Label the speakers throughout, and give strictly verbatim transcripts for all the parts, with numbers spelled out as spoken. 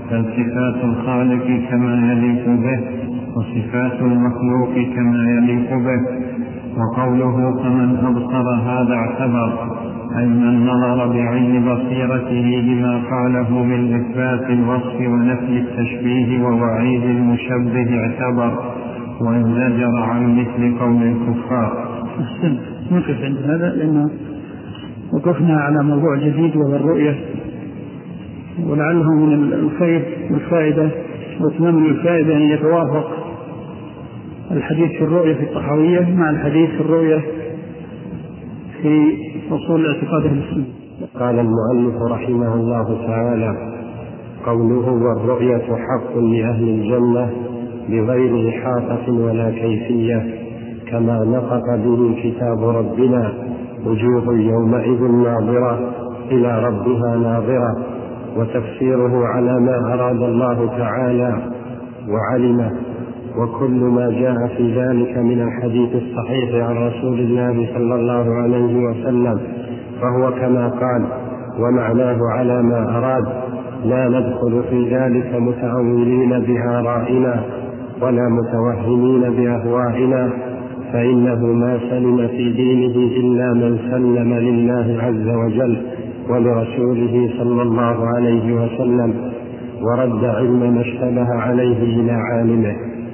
Speaker 1: بل صفات الخالق كما يليق به، وصفات المخلوق كما يليق به. وقوله فمن أبصر هذا اعتبر، أي من نظر بعين بصيرته لما فعله من إثبات الوصف ونفي التشبيه ووعيد المشبه اعتبر، وانزجر عن مثل قول الكفار.
Speaker 2: أحسن، نقف عند هذا لأنه وقفنا على موضوع جديد وهو الرؤية، ولعله من الخير والفائدة واتمام الفائدة أن يتوافق الحديث في الرؤية في الطحاوية مع الحديث في الرؤية في أصول الاعتقاد المسلم.
Speaker 3: قال المؤلف رحمه الله تعالى: قوله والرؤية حق لأهل الجنة بغير إحاطة ولا كيفية، كما نطق به كتاب ربنا: وجوه يومئذ ناظرة إلى ربها ناظرة. وتفسيره على ما أراد الله تعالى وعلمه، وكل ما جاء في ذلك من الحديث الصحيح عن رسول الله صلى الله عليه وسلم فهو كما قال، ومعناه على ما أراد، لا ندخل في ذلك متأولين بآرائنا ولا متوهمين بأهوائنا، فإنه ما سلم في دينه إلا من سلم لله عز وجل ولرسوله صلى الله عليه وسلم، ورد علم ما اشتبه عليه إلى عالمه.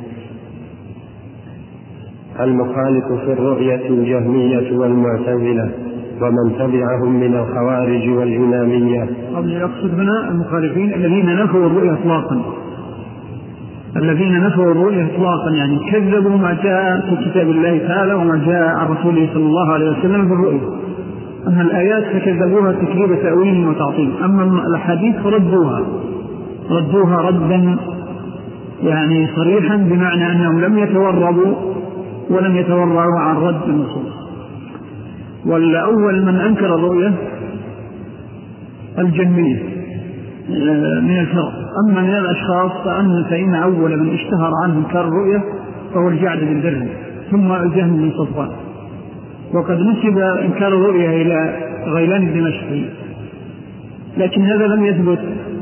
Speaker 3: المخالف في الرؤية الجهمية والمعتزلة ومن تبعهم من الخوارج والإمامية.
Speaker 2: قبل يقصد هنا المخالفين الذين نفوا الرؤية إطلاقا، الذين نفوا الرؤية إطلاقا يعني كذبوا ما جاء في كتاب الله تعالى وما جاء عن رسوله صلى الله عليه وسلم في الرؤية. أما الآيات فكذبوها تكذيب تأويل وتعطيل، أما الأحاديث فردوها ردوها ردا يعني صريحا، بمعنى أنهم لم يتورطوا ولم يتورعوا عن رد النصوص. والأول من أنكر الرؤية الجهمية من الفرق. أما من الأشخاص فأن فإن أول من اشتهر عنه انكار الرؤية فهو الجعد بن درهم ثم الجهم بن صفوان. وقد نسب انكار الرؤية إلى غيلان الدمشقي، لكن هذا لم يثبت،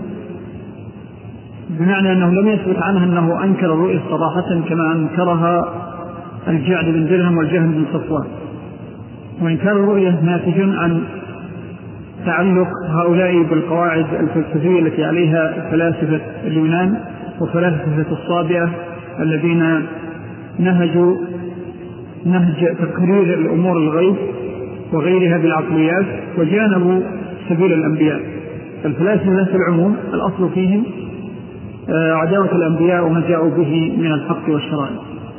Speaker 2: بمعنى أنه لم يثبت عنه أنه أنكر الرؤية صراحة كما أنكرها الجعد بن درهم والجهم بن صفوان. وإنكار الرؤية ناتج عن تعلق هؤلاء بالقواعد الفلسفية التي عليها فلاسفة اليونان وفلاسفة الصابئة الذين نهجوا نهج تقرير الأمور الغيب وغيرها بالعقليات، وجانبوا سبيل الأنبياء. الفلاسفة في العموم الأصل فيهم عداوة الأنبياء وما جاءوا به من الحق والشرائع.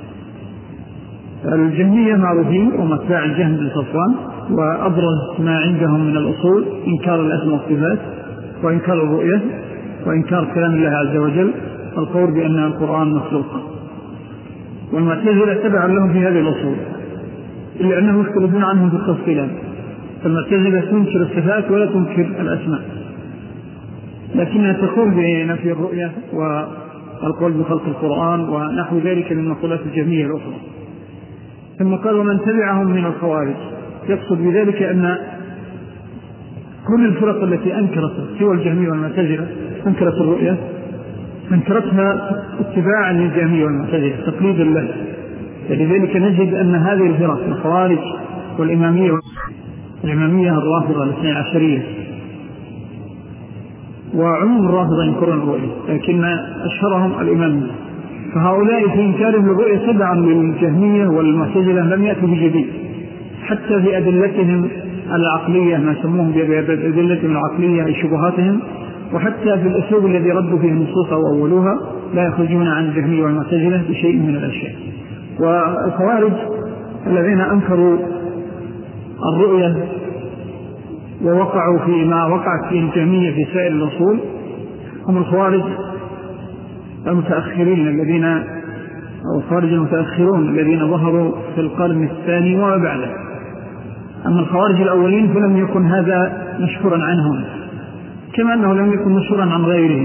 Speaker 2: الجهمية معروفين ومتباع الجهم بن صفوان، وأبرز ما عندهم من الأصول إنكار الأسماء والصفات وإنكار الرؤية وإنكار كلام الله عز وجل، القول بأن القرآن مخلوق. والمعتزلة تبع لهم في هذه الأصول، إلا أنهم يختلفون عنهم في التفصيلات. فالمعتزلة تنكر الصفات ولا تنكر الأسماء، لكنها تقول بنفي الرؤية والقول بخلق القرآن ونحو ذلك من مقولات الجهمية الأخرى. ثم قال ومن تبعهم من الخوارج، يقصد بذلك أن كل الفرق التي أنكرت سوى الجهمية والمعتزلة أنكرت الرؤية أنكرتها اتباعا للجهمية والمعتزلة تقليدا له. فلذلك نجد أن هذه الفرق الخوارج والإمامية الإمامية الرافضة الاثني عشرية وعموم الرافضة ينكرون الرؤية، لكن أشهرهم الإمامية. فهؤلاء في إنكارهم الرؤية تبعا للجهمية والمعتزلة لم يأتوا بجديد، حتى في أدلتهم العقلية ما سموهم بأدلتهم العقلية أي شبهاتهم، وحتى في الأسلوب الذي ردوا فيه النصوص أو أولوها لا يخرجون عن الجهمية والمعتزلة بشيء من الأشياء. والخوارج الذين أنكروا الرؤية ووقعوا فيما وقعت فيه الجهمية في سائر الأصول هم الخوارج المتأخرين الذين أو الخوارج المتأخرون الذين ظهروا في القرن الثاني وما بعده. أما الخوارج الأولين فلم يكن هذا مشهورا عنهم، كما أنه لم يكن مشهورا عن غيرهم،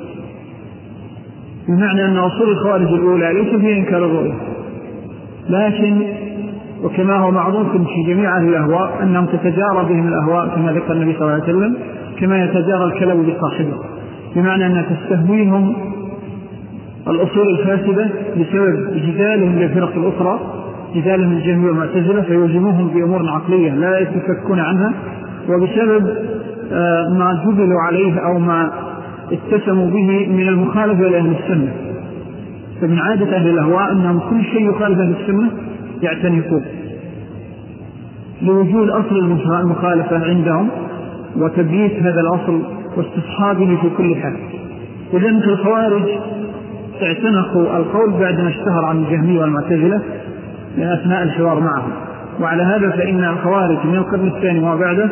Speaker 2: بمعنى أن أصول الخوارج الأولى ليس فيها إنكار الرؤية، لكن وكما هو معروف في جميع أهل الأهواء أنهم تتجارى بهم الأهواء كما ذكر النبي صلى الله عليه وسلم، كما يتجارى الكلب بصاحبه. بمعنى أنها تستهويهم الأصول الفاسدة بسبب جدالهم للفرق الأخرى، جدالهم الجهمية والمعتزلة، فيلزموهم بأمور عقلية لا يتفكون عنها، وبسبب ما جبلوا عليه أو ما اتسموا به من المخالفة لأهل السنة. فمن عادة أهل الأهواء أنهم كل شيء يخالف أهل السنة يعتنقون لوجود أصل المخالفة عندهم وتبييت هذا الأصل واستصحابه في كل حال. وذلك الخوارج اعتنقوا القول بعدما اشتهر عن الجهمية والمعتزلة من أثناء الحوار معهم. وعلى هذا فإن الخوارج من القرن الثاني وبعده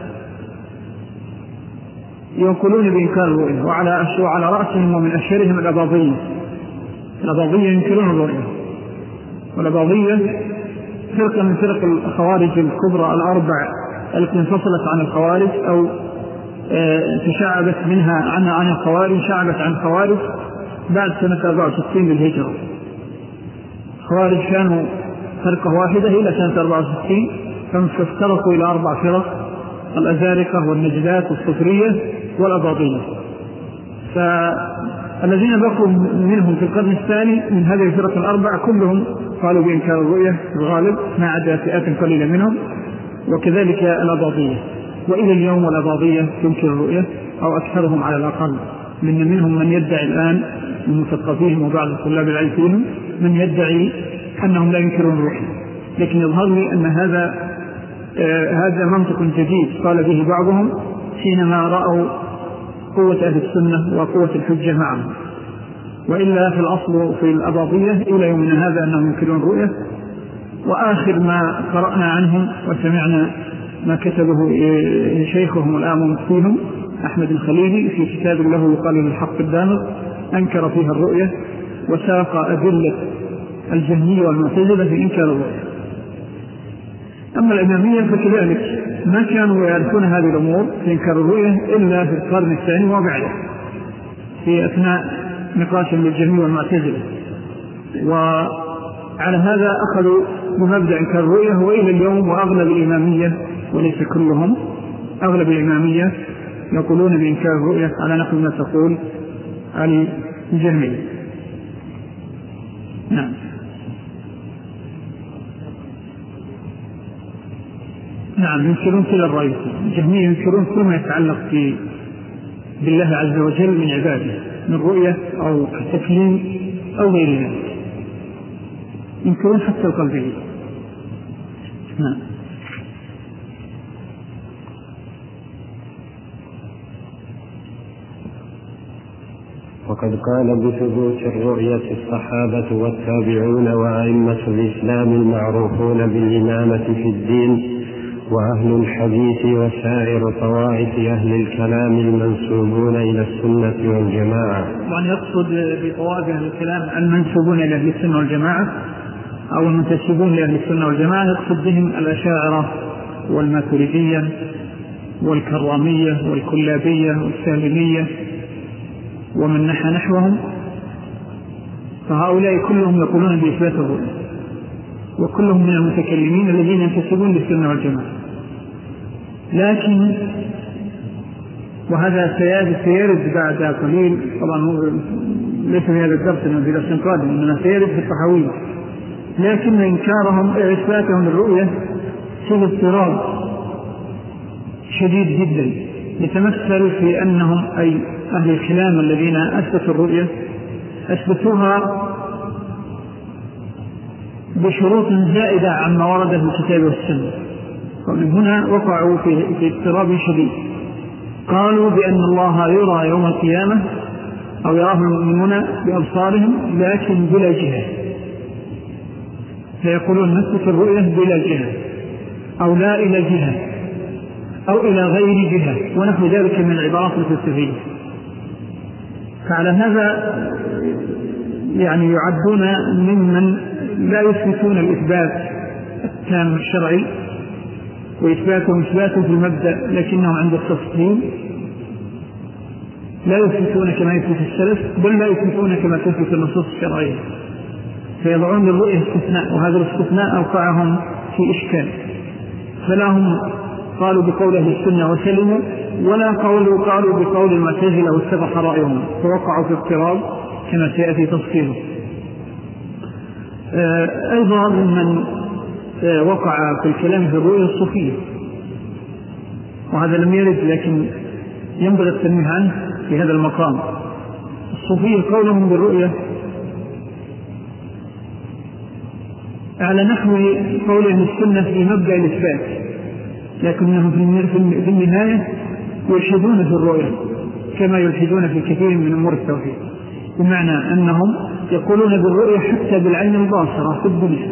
Speaker 2: ينقلون بإنكار الرؤية، وعلى وعلى رأسهم ومن أشهرهم الأباضية. الأباضية ينكرون الرؤية، والأباضية فرقة من فرق الخوارج الكبرى الأربع التي انفصلت عن الخوارج أو تشعبت منها عن عن الخوارج شعبت عن الخوارج بعد سنة أربعة وستين للهجرة. الخوارج كانوا فرقة واحدة إلى سنة أربعة وستين، فافترقوا إلى أربع فرق: الأزارقة والنجدات والصفرية والأباضية. فالذين بقوا منهم في القرن الثاني من هذه الفرق الأربع كلهم قالوا بإنكار الرؤية الغالب، ما عدا فئات قليلة منهم، وكذلك الأباضية. وإلى اليوم الأباضية تنكر الرؤية أو أكثرهم على الأقل، من منهم من يدعي الآن من مثقفيهم وبعض الطلاب العلم فيهم من يدعي أنهم لا ينكرون الرؤية. لكن يظهر لي أن هذا آه هذا منطق جديد قال به بعضهم حينما رأوا قوة أهل السنة وقوة الحجة معهم. وإلا في الأصل في الأباضية إلى يومنا هذا أنهم ينكرون الرؤية. وآخر ما قرأنا عنهم وسمعنا ما كتبه شيخهم الآن مفتيهم أحمد الخليلي في كتاب له يقال للحق الدامغ، أنكر فيها الرؤية وساق أدلة الجهمية والمعتزلة في إنكار الرؤية. أما الإمامية فكذلك ما كانوا يعرفون هذه الأمور في إنكار الرؤية إلا في القرن الثاني وبعده في أثناء نقاشهم للجهمية والمعتزلة. وعلى هذا أخذوا بمبدأ إنكار الرؤية، وإلى اليوم وأغلب الإمامية وليس كلهم أغلب الإمامية يقولون بإنكار الرؤية على نحو ما تقول الجهمية. نعم. نعم ينكرون كل الرأي. الجهمية ينكرون كل ما يتعلق بالله عز وجل من عباده من رؤية أو تكليم أو غير ذلك، ينكرون حتى القلبية. نعم.
Speaker 3: وقد قال بثبوت الرؤية الصحابة والتابعون وأئمة الإسلام المعروفون بالإمامة في الدين وأهل الحديث وسائر طوائف أهل الكلام المنسوبون إلى السنة والجماعة.
Speaker 2: يعني يقصد بطوائف أهل الكلام المنسوبون إلى أهل السنة والجماعة أو المنتسبون لأهل السنة والجماعة، يقصد بهم الأشاعرة والماتريدية والكرامية والكلابية والسالمية ومن نحى نحوهم. فهؤلاء كلهم يقولون بإثبات الرؤية، وكلهم من المتكلمين الذين ينتسبون للسنة والجماعة. لكن وهذا سيرد بعد قليل، طبعا ليس في هذا الدرس من في درس قادم، إنما سيرد في الطحاوية. لكن إنكارهم إثباتهم للرؤية فيه اضطراب شديد جدا، يتمثل في أنهم أي أهل الكلام الذين أثبتوا الرؤية أثبتوها بشروط زائدة عما ورد في الكتاب والسنة، ومن هنا وقعوا في اضطراب شديد. قالوا بأن الله يرى يوم القيامة أو يراه المؤمنون بأبصارهم لكن بلا جهة، فيقولون نثبت الرؤية بلا جهة أو لا إلى جهة أو إلى غير جهة ونحو ذلك من العبارات الفلسفية. فعلى هذا يعني يعدون ممن لا يثبتون الإثبات التام الشرعي، وإثباتهم إثباتهم في المبدأ لكنهم عند التفصيل لا يثبتون كما يثبت السلف، بل لا يثبتون كما تثبت النصوص الشرعية، فيضعون للرؤية استثناء، وهذا الاستثناء أوقعهم في إشكال. فلا هم قالوا بقول أهل السنة وسلموا، ولا قولوا قالوا بقول المعتزلة واتبع رأيهم فوقعوا في اضطراب كما سيأتي تفصيله. أيضا من وقع في الكلام في الرؤية الصوفية، وهذا لم يرد لكن ينبغي التنبيه عنه في هذا المقام. الصوفية قولهم بالرؤية على نحو قول أهل السنة في مبدأ الإثبات، لكنهم في النهاية يلحدون في الرؤية كما يلحدون في كثير من أمور التوحيد، بمعنى أنهم يقولون بالرؤية حتى بالعين الباصرة في الدنيا،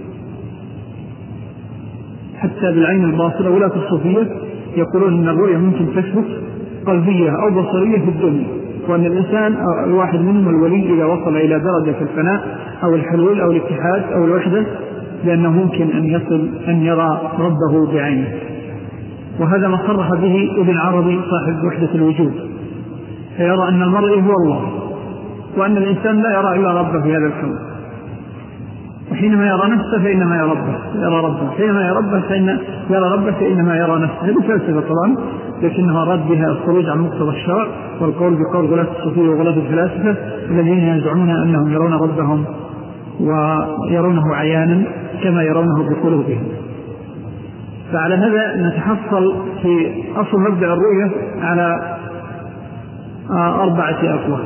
Speaker 2: حتى بالعين الباصرة. ولاة الصوفية يقولون أن الرؤية ممكن تثبت قلبية أو بصرية في الدنيا، وأن الإنسان أو الواحد منهم الولي إذا وصل إلى درجة الفناء أو الحلول أو الاتحاد أو الوحدة لأنه ممكن أن يصل أن يرى ربه بعينه. وهذا ما صرح به ابن عربي صاحب وحدة الوجود، فيرى أن المرء هو الله، وأن الإنسان لا يرى إلا ربه في هذا الكون، وحينما يرى نفسه فإنما يرى ربه يرى ربه حينما يرى ربه فإن يرى ربه فإنما يرى نفسه. هذه فلسفة طبعا، لكنها رد بها الخروج عن مقتضى الشرع والقول بقول غلاة الصوفية وغلاة الفلاسفة الذين يزعمون أنهم يرون ربهم ويرونه عيانا كما يرونه بقلوبهم. فعلى هذا نتحصل في أصل مبدأ الرؤية على أربعة أقوال.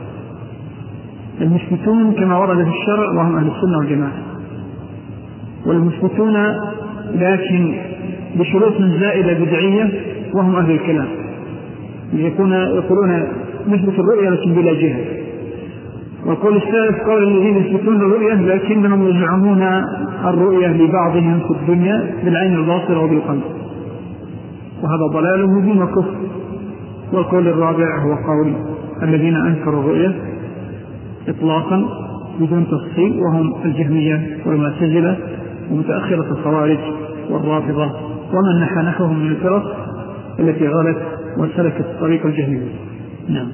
Speaker 2: المثبتون كما ورد في الشرع وهم أهل السنة والجماعة، والمثبتون لكن بشروط زائدة بدعية وهم أهل الكلام، يكون يقولون نثبت الرؤية لكن بلا جهة. وقول الثالث قول الذين يثبتون الرؤية لكنهم يزعمون الرؤية لبعضهم في الدنيا بالعين الباصرة وبالقلب، وهذا ضلال مبين وكفر. والقول الرابع هو قول الذين أنكروا الرؤية إطلاقا بدون تفصيل، وهم الجهمية والمعتزلة ومتأخرة الخوارج والرافضة ومن نحى نحوهم من الفرق التي غلت وسلكت طريق الجهمية. نعم.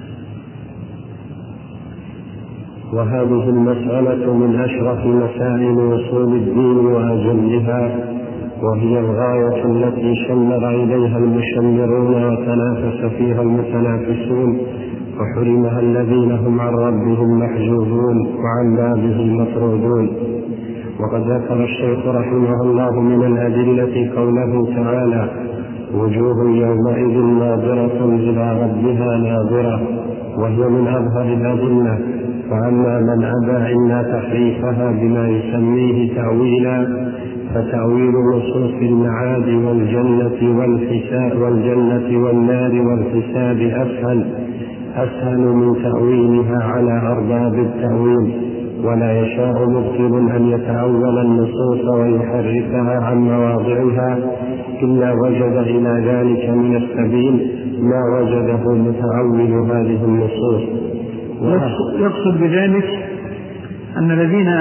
Speaker 3: وهذه المسألة من أشرف مسائل أصول الدين وأجلها، وهي الغاية التي شمر إليها المشمرون وتنافس فيها المتنافسون، وحرمها الذين هم عن ربهم محجوبون وعن بابه مطرودون. وقد ذكر الشيخ رحمه الله من الأدلة قوله تعالى: وجوه يومئذ ناظرة إلى ربها ناظرة، وهي من أظهر الأدلة. فأما من أبى إلا تحريفها بما يسميه تأويلا، فتأويل نصوص المعاد والجنة والحساب والجنة والنار والحساب أسهل أسهل من تأويلها على أرباب التأويل. ولا يشاء مبطل أن يتأول النصوص ويحرفها عن مواضعها إلا وجد إلى ذلك من السبيل ما وجده متأول هذه النصوص.
Speaker 2: يقصد بذلك أن الذين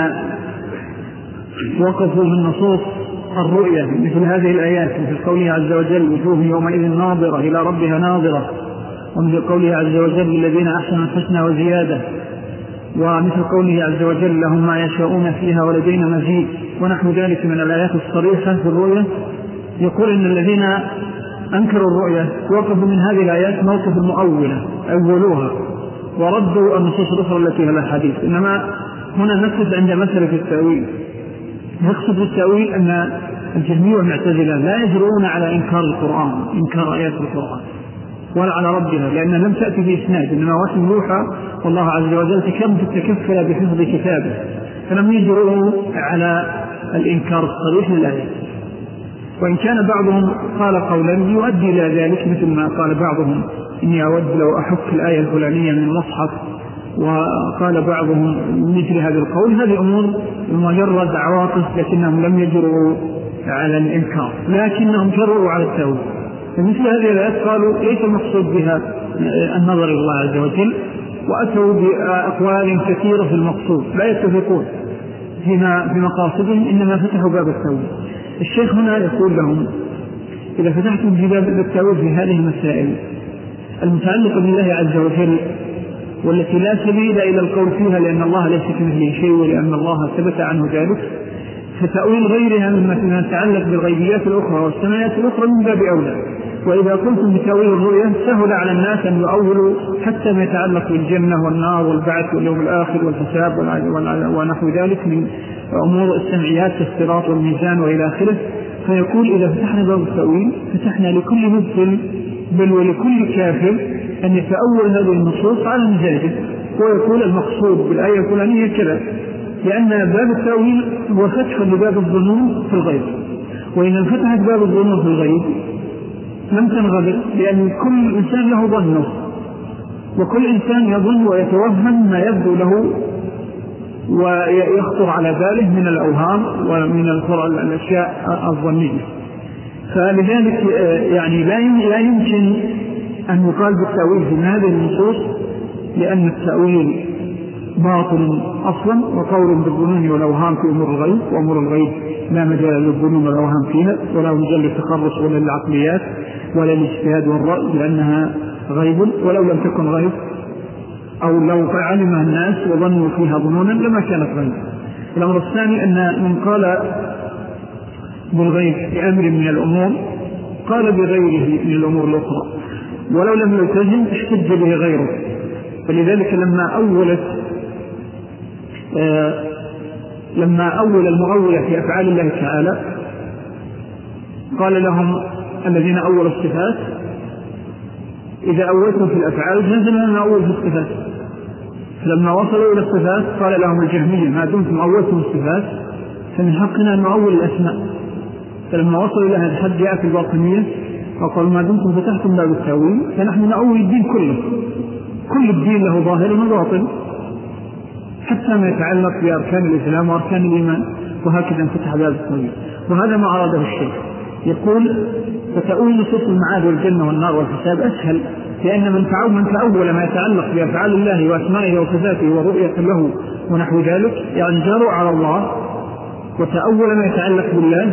Speaker 2: وقفوا من نصوص الرؤية مثل هذه الآيات، مثل قوله عز وجل: وجوه يومئذ ناظرة إلى ربها ناظرة، ومثل قوله عز وجل: للذين أحسنوا الحسنى وزيادة، ومثل قوله عز وجل: لهم ما يشاءون فيها ولدينا مزيد، ونحو ذلك من الآيات الصريحة في الرؤية. يقول إن الذين أنكروا الرؤية وقفوا من هذه الآيات موقف المؤولة، أولوها وردوا النصوص الأخرى التي لها حديث. إنما هنا نقصد عند مسألة التأويل، نقصد بالتأويل أن الجهمية والمعتزلة لا يجرؤون على إنكار القرآن، إنكار آيات القرآن ولا على ربها، لأنها لم تأتي في إسناد، إنما وحي يوحى، والله عز وجل تكفل بحفظ كتابه، فلم يجرؤوا على الإنكار الصريح للآيات. وإن كان بعضهم قال قولا يؤدي إلى ذلك، مثل ما قال بعضهم: إني أود لو أحك الآية الفلانية من المصحف، وقال بعضهم مثل هذا القول. هذه أمور مجرد عواطف، لكنهم لم يجرؤوا على الإنكار، لكنهم جرؤوا على التأويل. فمثل هذه الآيات قالوا ليس المقصود بها النظر إلى الله عز وجل، وأتوا بأقوال كثيرة في المقصود لا يتفقون فيما في مقاصدهم، إنما فتحوا باب التأويل. الشيخ هنا يقول لهم: إذا فتحتم في باب التأويل في هذه المسائل المتعلقة بالله عز وجل، والتي لا سبيل إلى القول فيها لأن الله ليس كمثله شيء ولأن الله ثبت عنه ذلك، فتأويل غيرها مما يتعلق بالغيبيات الأخرى والسمايات الأخرى من باب أولى. وإذا قلتم بتأويل الرؤيا سهل على الناس أن يؤولوا حتى ما يتعلق بالجنة والنار والبعث واليوم الآخر والحساب ونحو ذلك من أمور السمعيات كالصراط والميزان وإلى آخره. فيقول إذا فتحنا باب التأويل فتحنا لكل مبطل بل ولكل كافر أن يتأول هذه النصوص على مزاجه، ويقول المقصود بالآية الفلانية كذا، لأن باب التأويل هو فتح لباب الظنون في الغيب، وإذا فتحت باب الظنون في الغيب لم تنغبر، لأن كل إنسان له ظنه، وكل إنسان يظن ويتوهم ما يبدو له ويخطر على باله من الأوهام ومن الأشياء الظنية. فلذلك يعني لا يمكن أن يقال بالتأويل في هذه النصوص، لأن التأويل باطل أصلا، وقول بالظنون والأوهام في أمور الغيب، وأمور الغيب لا مجال للظنون والأوهام فيها، ولا مجال للتخرص ولا للعقليات ولا للاجتهاد والرأي، لأنها غيب، ولو لم تكن غيب أو لو علمها الناس وظنوا فيها ظنونا لما كانت غيب. الأمر الثاني أن من قال بالغيب بأمر من الأمور قال بغيره من الأمور الأخرى، ولو لم يلتزم احتج به غيره. فلذلك لما أولت آه لما أول المؤولة في أفعال الله تعالى قال لهم الذين أولوا الصفات إذا أولتم في الأفعال نزل لنا أول في الصفات. فلما وصلوا إلى الصفات قال لهم الجهمية ما دمتم أولتم الصفات فمن حقنا أن نؤول الأسماء. فلما وصلوا إلى هذا الحد جاءت الباطنية وقالوا ما دمتم فتحتم باب التأويل فنحن نؤول الدين كله، كل الدين له ظاهر وباطن حتى ما يتعلق بأركان الإسلام وأركان الإيمان، وهكذا انفتح باب التأويل. وهذا ما أراده الشيخ، يقول فتأويل نصوص المعاد والجنة والنار والحساب أسهل، لأن من تعود من تأول ما يتعلق بأفعال الله وأسمائه وصفاته ورؤية له ونحو ذلك يعني جروا على الله، وتأول ما يتعلق بالله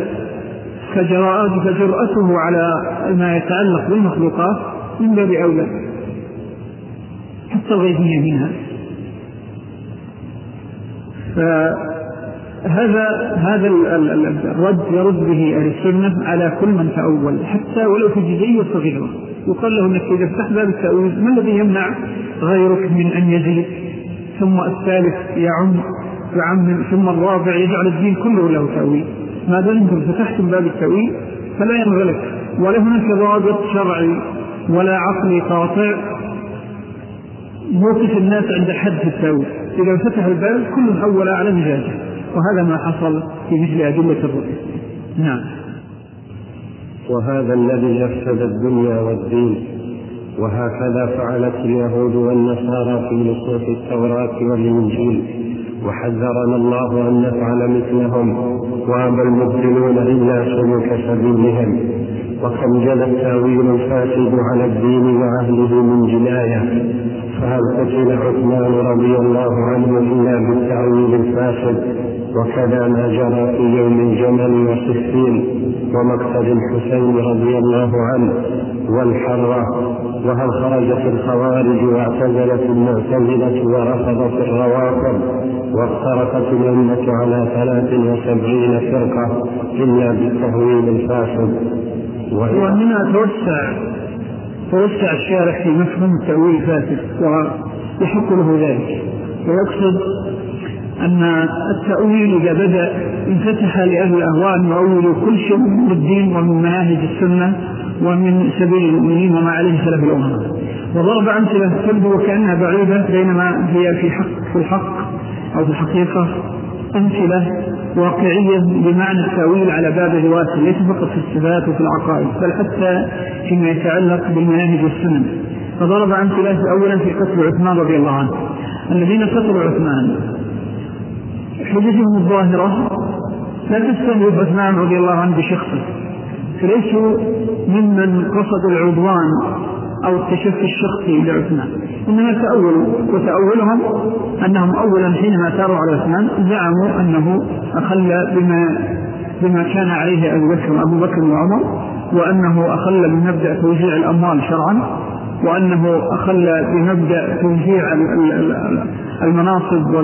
Speaker 2: فجرأته على ما يتعلق بالمخلوقات من باب أولى حتى الغيبية منها. فهذا هذا الرد يرد به أهل السنة على كل من تأول حتى ولو في جزئية صغيرة. يقال له أنك إذا فتحت باب التأويل ما الذي يمنع غيرك من أن يزيد، ثم الثالث يعم يعمم، ثم الرابع يجعل الدين كله له تأويل. ما دام أنتم فتحتم باب التأويل فلا ينغلق، ولا هناك ضابط شرعي ولا عقلي قاطع يوقف الناس عند حد التأويل. إذا فتح الباب كل أول على مزاجه، وهذا ما حصل في مثل أدلة الرؤية. نعم.
Speaker 3: وهذا الذي أفسد الدنيا والدين، وهكذا فعلت اليهود والنصارى في نصوص التوراة والإنجيل، وحذرنا الله أن نفعل مثلهم، وأبى المبطلون إلا سلوك سبيلهم. وكم جل التأويل الفاسد على الدين وأهله من جناية، فهل قتل عثمان رضي الله عنه إلا بالتأويل الفاسد؟ وكذا ما جرى في يوم الجمل وصفين ومقتل الحسين رضي الله عنه والحرة. وهل خرجت الخوارج واعتزلت المعتزلة ورفضت الروافض وافترقت الأمة على ثلاث وسبعين فرقة إلا بالتأويل الفاسد؟
Speaker 2: وهنا توسع توسع الشارح في مفهوم التأويل الفاسد ويحق له ذلك، ويقصد أن التأويل إذا بدأ انفتح لأهل الأهواء أن يؤولوا كل شيء من الدين ومن مناهج السنة ومن سبيل المؤمنين وما عليه سلف الأمة، وضرب أمثلة تبدو وكأنها بعيدة بينما هي في حق في الحق أو في الحقيقة أمثلة واقعية بمعنى التأويل على باب الواسع، ليس فقط في الصفات وفي العقائد بل حتى فيما يتعلق بالمناهج والسنن. فضرب أمثلة أولا في قتل عثمان رضي الله عنه. الذين قتلوا عثمان حجتهم الظاهرة لا تستهدف عثمان رضي الله عنه بشخصه، فليسوا ممن قصدوا العدوان أو التشفي الشخصي لعثمان، إنما تأولوا، وتأولهم أنهم أولا حينما ثاروا على عثمان زعموا أنه أخل بما, بما كان عليه أبو بكر أبو بكر وعمر، وأنه أخل بمبدأ توزيع الأموال شرعا، وأنه أخل بمبدأ توزيع المناصب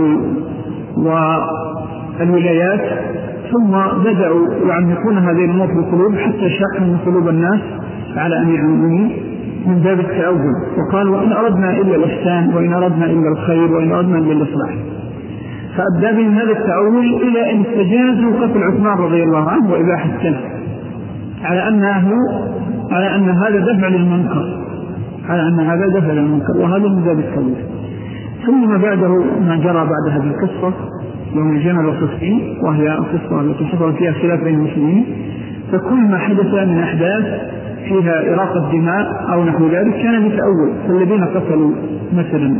Speaker 2: والولايات. ثم بدأوا يعمقون هذه الأمور في القلوب حتى شاحوا من قلوب الناس على أمير المؤمنين من باب التأول، وقال وإن أردنا إلا الإحسان وإن أردنا إلا الخير وإن أردنا إلا الإصلاح، فأبدى بهم هذا التأول إلى أن استجازوا قتل عثمان رضي الله عنه وإباحة السنة على أنه على أن هذا دفع للمنكر على أن هذا دفع للمنكر وهذا من باب التأويل. ثم بعده ما جرى بعد هذه القصة يوم الجمل والصفين، وهي القصة التي حصل فيها خلاف بين المسلمين، فكل ما حدث من أحداث فيها إراقة دماء أو نحو ذلك كان بتأول. فالذين قتلوا مثلا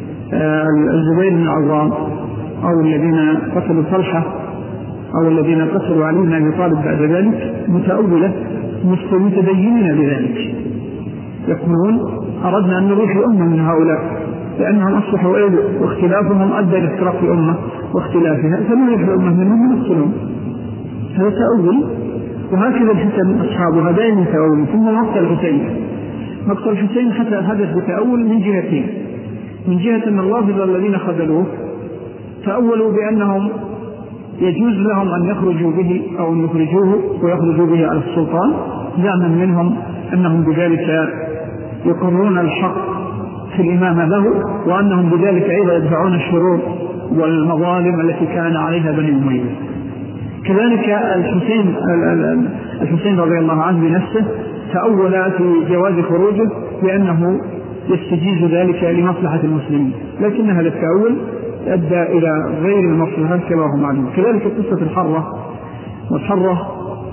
Speaker 2: الزبير بن العوام أو الذين قتلوا طلحة أو الذين قتلوا علي بن أبي طالب بعد ذلك متأولة متدينين بذلك، يقولون أردنا أن نروح الأمة من هؤلاء لأنهم أصلحوا أيضا واختلافهم أدى لافتراق الأمة واختلافها، فنروح الأمة منهم ونقتلهم. هذا تأول، وهكذا الحسن أصحابها دائما تأول. ثم مقتل الحسين مقتل الحسين حتى حدث بتأول من جهتين: من جهة أن الرافضة الذين خذلوه تأولوا بأنهم يجوز لهم أن يخرجوا به أو أن يخرجوه ويخرجوا به على السلطان، زعما منهم أنهم بذلك يقرون الحق في الإمامة له، وأنهم بذلك أيضا يدفعون الشرور والمظالم التي كان عليها بني أمية. كذلك الحسين الحسين رضي الله عنه بنفسه تأول في جواز خروجه بأنه يستجيز ذلك لمصلحة المسلمين، لكن هذا التأول أدى إلى غير المصلحة كما هو معلوم. كذلك قصة الحرة، والحرة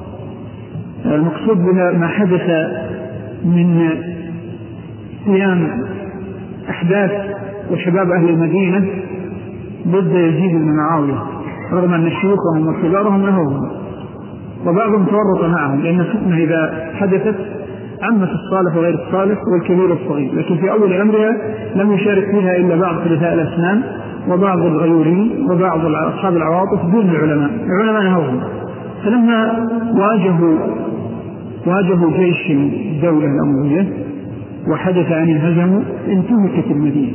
Speaker 2: المقصود بها ما حدث من قيام أحداث وشباب أهل المدينة ضد يزيد بن معاوية، رغم أن شيوخهم وكبارهم نهوهم وبعضهم تورط معهم، لأن الفتنة إذا حدثت عمت الصالح وغير الصالح والكبير والصغير، لكن في أول أمرها لم يشارك فيها إلا بعض ثلاثاء الأسنان وبعض الغيورين وبعض أصحاب العواطف دون العلماء. العلماء نهوهم، فلما واجهوا واجهوا جيش الدولة الأموية وحدث أن انهزموا انتهكت المدينة،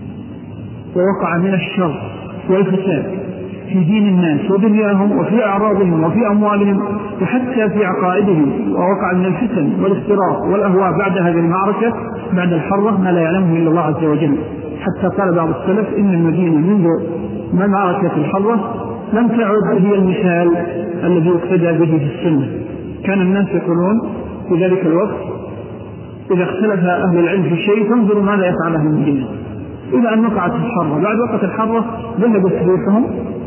Speaker 2: ووقع من الشر والفساد في دين الناس ودنياهم وفي أعراضهم وفي أموالهم وحتى في عقائدهم، ووقع من الفتن والاختراق والأهواء بعد هذه المعركة بعد الحرة ما لا يعلمه إلا الله عز وجل. حتى قال بعض السلف إن المدينة منذ ما معركة الحرة لم تعد هي المثال الذي يقتدى به في السنة. كان الناس يقولون في ذلك الوقت إذا اختلف أهل العلم في شيء فانظروا ماذا يفعل أهل المدينة. إذا أن وقعت الحرة بعد وقت الحرة ذهبت سيوفهم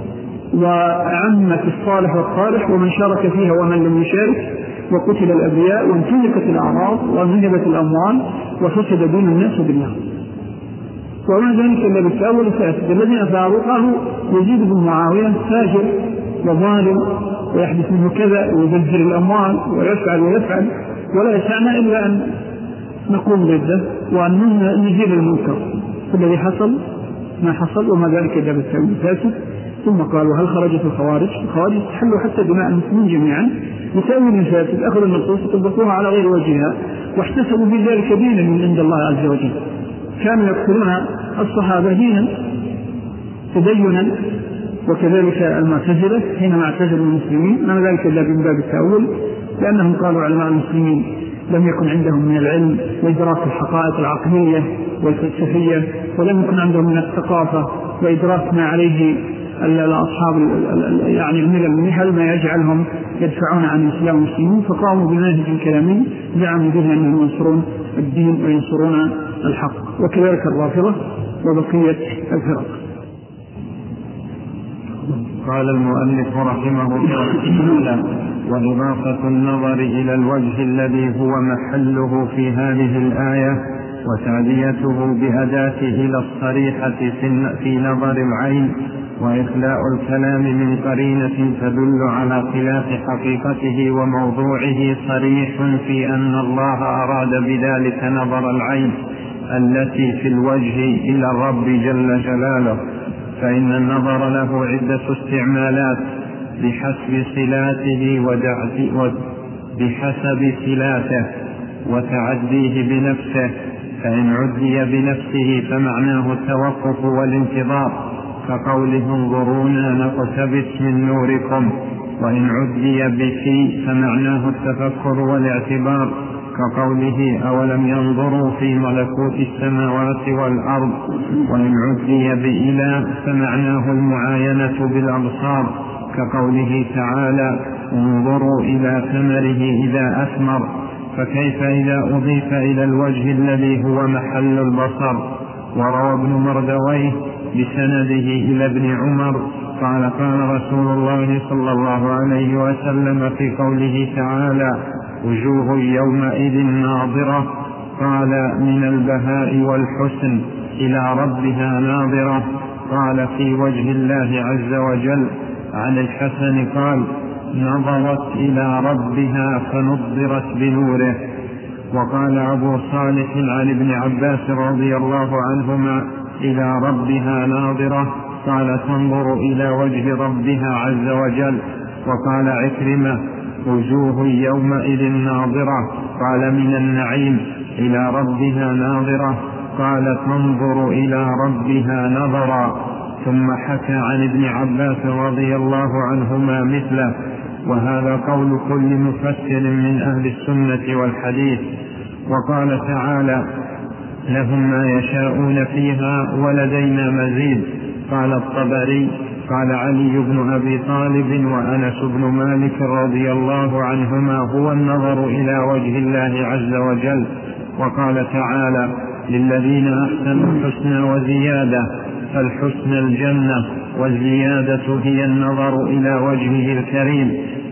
Speaker 2: وعمت الصالح والصالح ومن شارك فيها ومن لم يشارك، وقتل الأبرياء وانتهكت الأعراض وانهبت الأموال وفسد دين الناس بالله. وما ذلك إلا بالتأول فاسد. الذين فعلوا قالوا يزيد بن معاوية فاجر وظالم ويحدث منه كذا ويزلزل الأموال ويفعل ويفعل، ولا يسعنا إلا أن نقوم ضده وأن نزيل المنكر. الذي حصل ما حصل وما ذلك إلا بالتأويل فاسد. ثم قالوا هل خرجت الخوارج؟ الخوارج تحلوا حتى دماء المسلمين جميعا بتأويل فاسد، أخذوا النصوص وطبقوها على غير وجهها واحتسبوا بذلك دينا من عند الله عز وجل. كانوا يقتلون الصحابة دينا تدينا، وكذلك المعتزلة حينما اعتزلوا المسلمين ما ذلك إلا من باب التأويل، لأنهم قالوا علماء المسلمين لم يكن عندهم من العلم وإدراك الحقائق العقلية والفلسفية، ولم يكن عندهم من الثقافة وإدراك ما عليه الأصحاب يعني الملل المهل ما يجعلهم يدفعون عن الإسلام والمسلمين، فقاموا بمنهج كلامي زعموا به أنهم ينصرون الدين وينصرون الحق. وكذلك الرافضة وبقية الفرق.
Speaker 1: قال المؤلف رحمه الله تعالى: وإضافة النظر إلى الوجه الذي هو محله في هذه الآية وتعديته بأداته إلى الصريحة في نظر العين وإخلاء الكلام من قرينة تدل على خلاف حقيقته وموضوعه صريح في أن الله أراد بذلك نظر العين التي في الوجه إلى الرب جل جلاله، فإن النظر له عدة استعمالات بحسب صلاته بحسب صلاته وتعديه بنفسه. فإن عدي بنفسه فمعناه التوقف والانتظار كقوله انظرونا نقتبس من نوركم، وإن عدي بفي فمعناه التفكر والاعتبار كقوله أولم ينظروا في ملكوت السماوات والأرض، وإن عدي بإلى فمعناه المعاينة بالأبصار، كقوله تعالى انظروا إلى ثمره إذا أثمر، فكيف إذا أضيف إلى الوجه الذي هو محل البصر. وروى ابن مردويه بسنده إلى ابن عمر قال قال رسول الله صلى الله عليه وسلم في قوله تعالى وجوه يومئذ ناظرة، قال من البهاء والحسن إلى ربها ناظرة، قال في وجه الله عز وجل. عن الحسن قال نظرت إلى ربها فنضرت بنوره. وقال أبو صالح عن ابن عباس رضي الله عنهما إلى ربها ناظرة، قال تنظر إلى وجه ربها عز وجل. وقال عكرمة وجوه يومئذ ناظرة، قال من النعيم إلى ربها ناظرة، قال تنظر إلى ربها نظرا. ثم حكى عن ابن عباس رضي الله عنهما مثله، وهذا قول كل مفسر من أهل السنة والحديث. وقال تعالى لهم ما يشاءون فيها ولدينا مزيد. قال الطبري قال علي بن أبي طالب وأنس بن مالك رضي الله عنهما هو النظر إلى وجه الله عز وجل. وقال تعالى للذين أحسنوا الحسنى وزيادة، فالحسن الجنة والزيادة هي النظر إلى وجهه الكريم،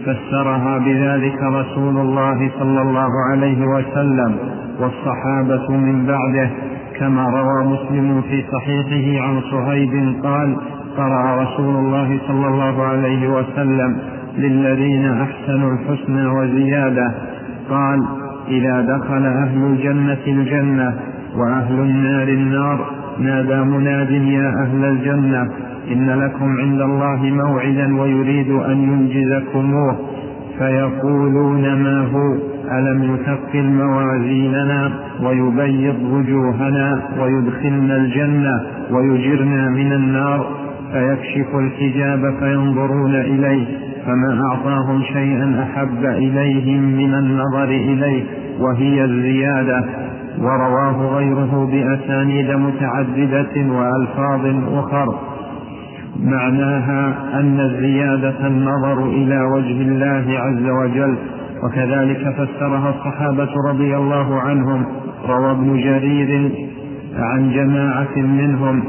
Speaker 1: فسرها بذلك رسول الله صلى الله عليه وسلم والصحابة من بعده، كما روى مسلم في صحيحه عن صهيب قال قرأ رسول الله صلى الله عليه وسلم للذين أحسنوا الحسنى وزيادة، قال إذا دخل أهل الجنة الجنة وأهل النار النار نادى مناد يا أهل الجنة إن لكم عند الله موعدا ويريد أن ينجزكموه، فيقولون ما هو ألم يثقل موازيننا ويبيض وجوهنا ويدخلنا الجنة ويجرنا من النار، فيكشف الحجاب فينظرون إليه، فما أعطاهم شيئا أحب إليهم من النظر إليه وهي الزيادة. ورواه غيره بأسانيد متعددة وألفاظ أخر معناها أن الزيادة النظر إلى وجه الله عز وجل، وكذلك فسرها الصحابة رضي الله عنهم. روى ابن جرير عن جماعة منهم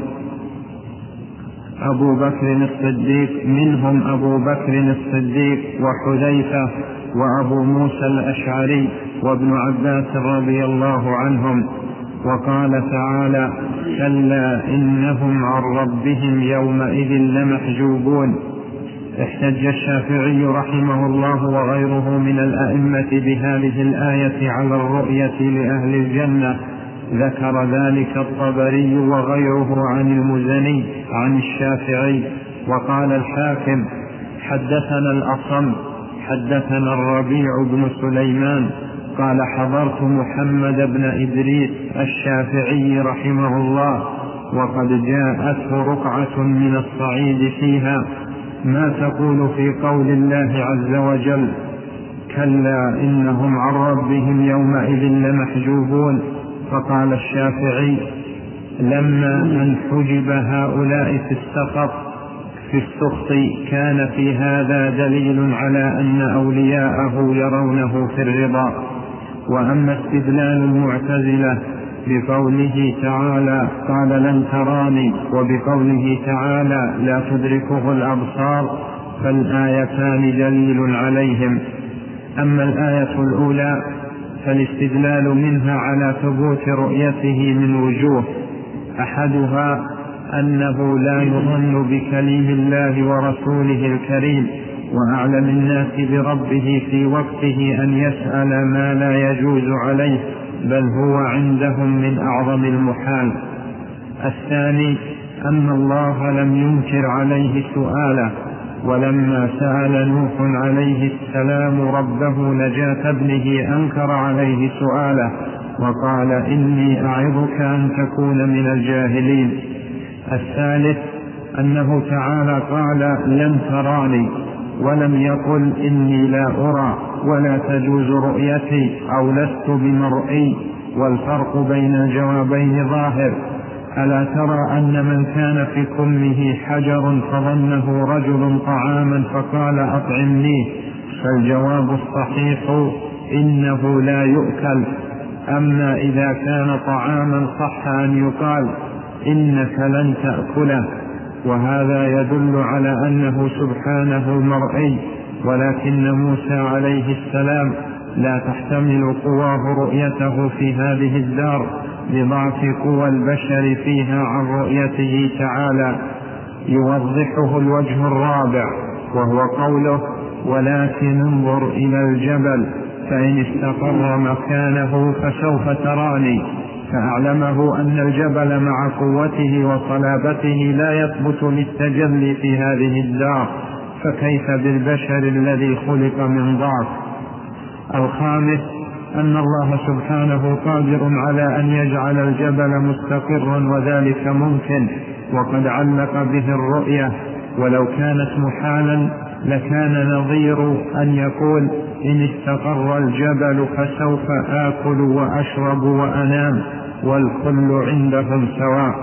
Speaker 1: أبو بكر الصديق منهم أبو بكر الصديق وحذيفة وأبو موسى الأشعري وابن عباس رضي الله عنهم. وقال تعالى كلا إنهم عن ربهم يومئذ لمحجوبون. احتج الشافعي رحمه الله وغيره من الأئمة بهذه الآية على الرؤية لأهل الجنة، ذكر ذلك الطبري وغيره عن المزني عن الشافعي. وقال الحاكم حدثنا الأصم حدثنا الربيع بن سليمان قال حضرت محمد بن إدريس الشافعي رحمه الله وقد جاءته رقعة من الصعيد فيها ما تقول في قول الله عز وجل كلا إنهم عن ربهم يومئذ لمحجوبون. فقال الشافعي لما أن حجب هؤلاء في السخط في السخط كان في هذا دليل على أن أولياءه يرونه في الرضا. وأما استدلال المعتزلة بقوله تعالى قال لن تراني وبقوله تعالى لا تدركه الأبصار فالآيتان دليل عليهم. أما الآية الأولى فالاستدلال منها على ثبوت رؤيته من وجوه، أحدها أنه لا يظن بكليم الله ورسوله الكريم وأعلم الناس بربه في وقته أن يسأل ما لا يجوز عليه، بل هو عندهم من أعظم المحال. الثاني أن الله لم ينكر عليه سؤاله، ولما سأل نوح عليه السلام ربه نجاة ابنه أنكر عليه سؤاله وقال إني أعظك أن تكون من الجاهلين. الثالث أنه تعالى قال لن تراني ولم يقل إني لا أرى، ولا تجوز رؤيتي أو لست بمرئي، والفرق بين الجوابين ظاهر. ألا ترى أن من كان في كمه حجر فظنه رجل طعاما فقال أطعمنيه، فالجواب الصحيح إنه لا يؤكل. أما إذا كان طعاما صح أن يقال إنك لن تأكله، وهذا يدل على أنه سبحانه مرئي، ولكن موسى عليه السلام لا تحتمل قواه رؤيته في هذه الدار لضعف قوى البشر فيها عن رؤيته تعالى. يوضحه الوجه الرابع، وهو قوله ولكن انظر إلى الجبل فإن استقر مكانه فسوف تراني، فأعلمه أن الجبل مع قوته وصلابته لا يثبت للتجلي في هذه الدار، فكيف بالبشر الذي خلق من ضعف. الخامس أن الله سبحانه قادر على أن يجعل الجبل مستقرا، وذلك ممكن، وقد علق به الرؤية، ولو كانت محالا لكان نظير أن يقول إن استقر الجبل فسوف آكل وأشرب وأنام والكل عندهم سواء.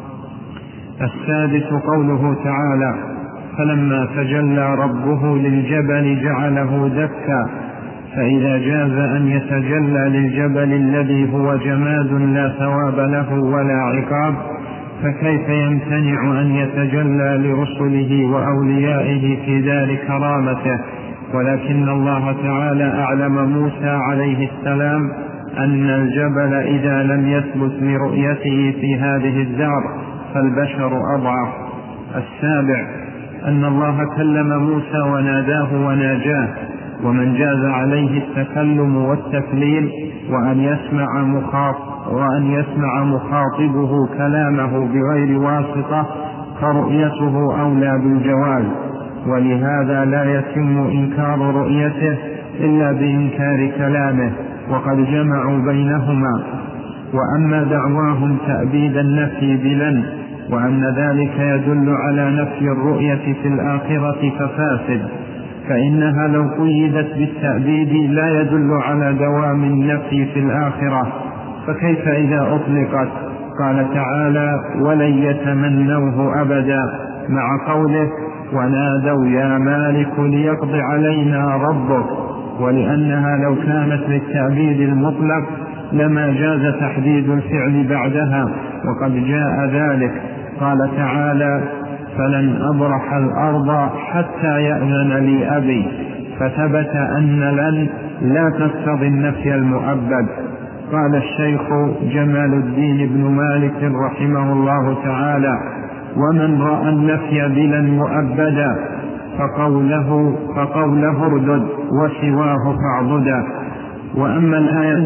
Speaker 1: السادس قوله تعالى فلما تجلى ربه للجبل جعله دكا، فإذا جاز أن يتجلى للجبل الذي هو جماد لا ثواب له ولا عقاب، فكيف يمتنع أن يتجلى لرسله وأوليائه في دار كرامته؟ ولكن الله تعالى أعلم موسى عليه السلام أن الجبل إذا لم يثبت لرؤيته في هذه الدار فالبشر أضعف. السابع أن الله كلم موسى وناداه وناجاه، ومن جاز عليه التكلم والتكليم وأن يسمع مخاطب وأن يسمع مخاطبه كلامه بغير واسطة فرؤيته أولى بالجواز، ولهذا لا يتم إنكار رؤيته إلا بإنكار كلامه، وقد جمعوا بينهما. وأما دعواهم تأبيد النفي بلن وأن ذلك يدل على نفي الرؤية في الآخرة ففاسد، فإنها لو قيدت بالتأبيد لا يدل على دوام النفي في الآخرة، فكيف إذا أطلقت؟ قال تعالى ولن يتمنوه أبدا، مع قوله ونادوا يا مالك ليقض علينا ربك، ولأنها لو كانت للتأبيد المطلق لما جاز تحديد الفعل بعدها، وقد جاء ذلك. قال تعالى فلن أبرح الأرض حتى يأذن لي أبي، فثبت أن لن لا تقتضي النفي المؤبد. قال الشيخ جمال الدين بن مالك رحمه الله تعالى ومن رأى النفي بلا مؤبدا فقوله, فقوله اردد وسواه فاعضدا. وأما الآية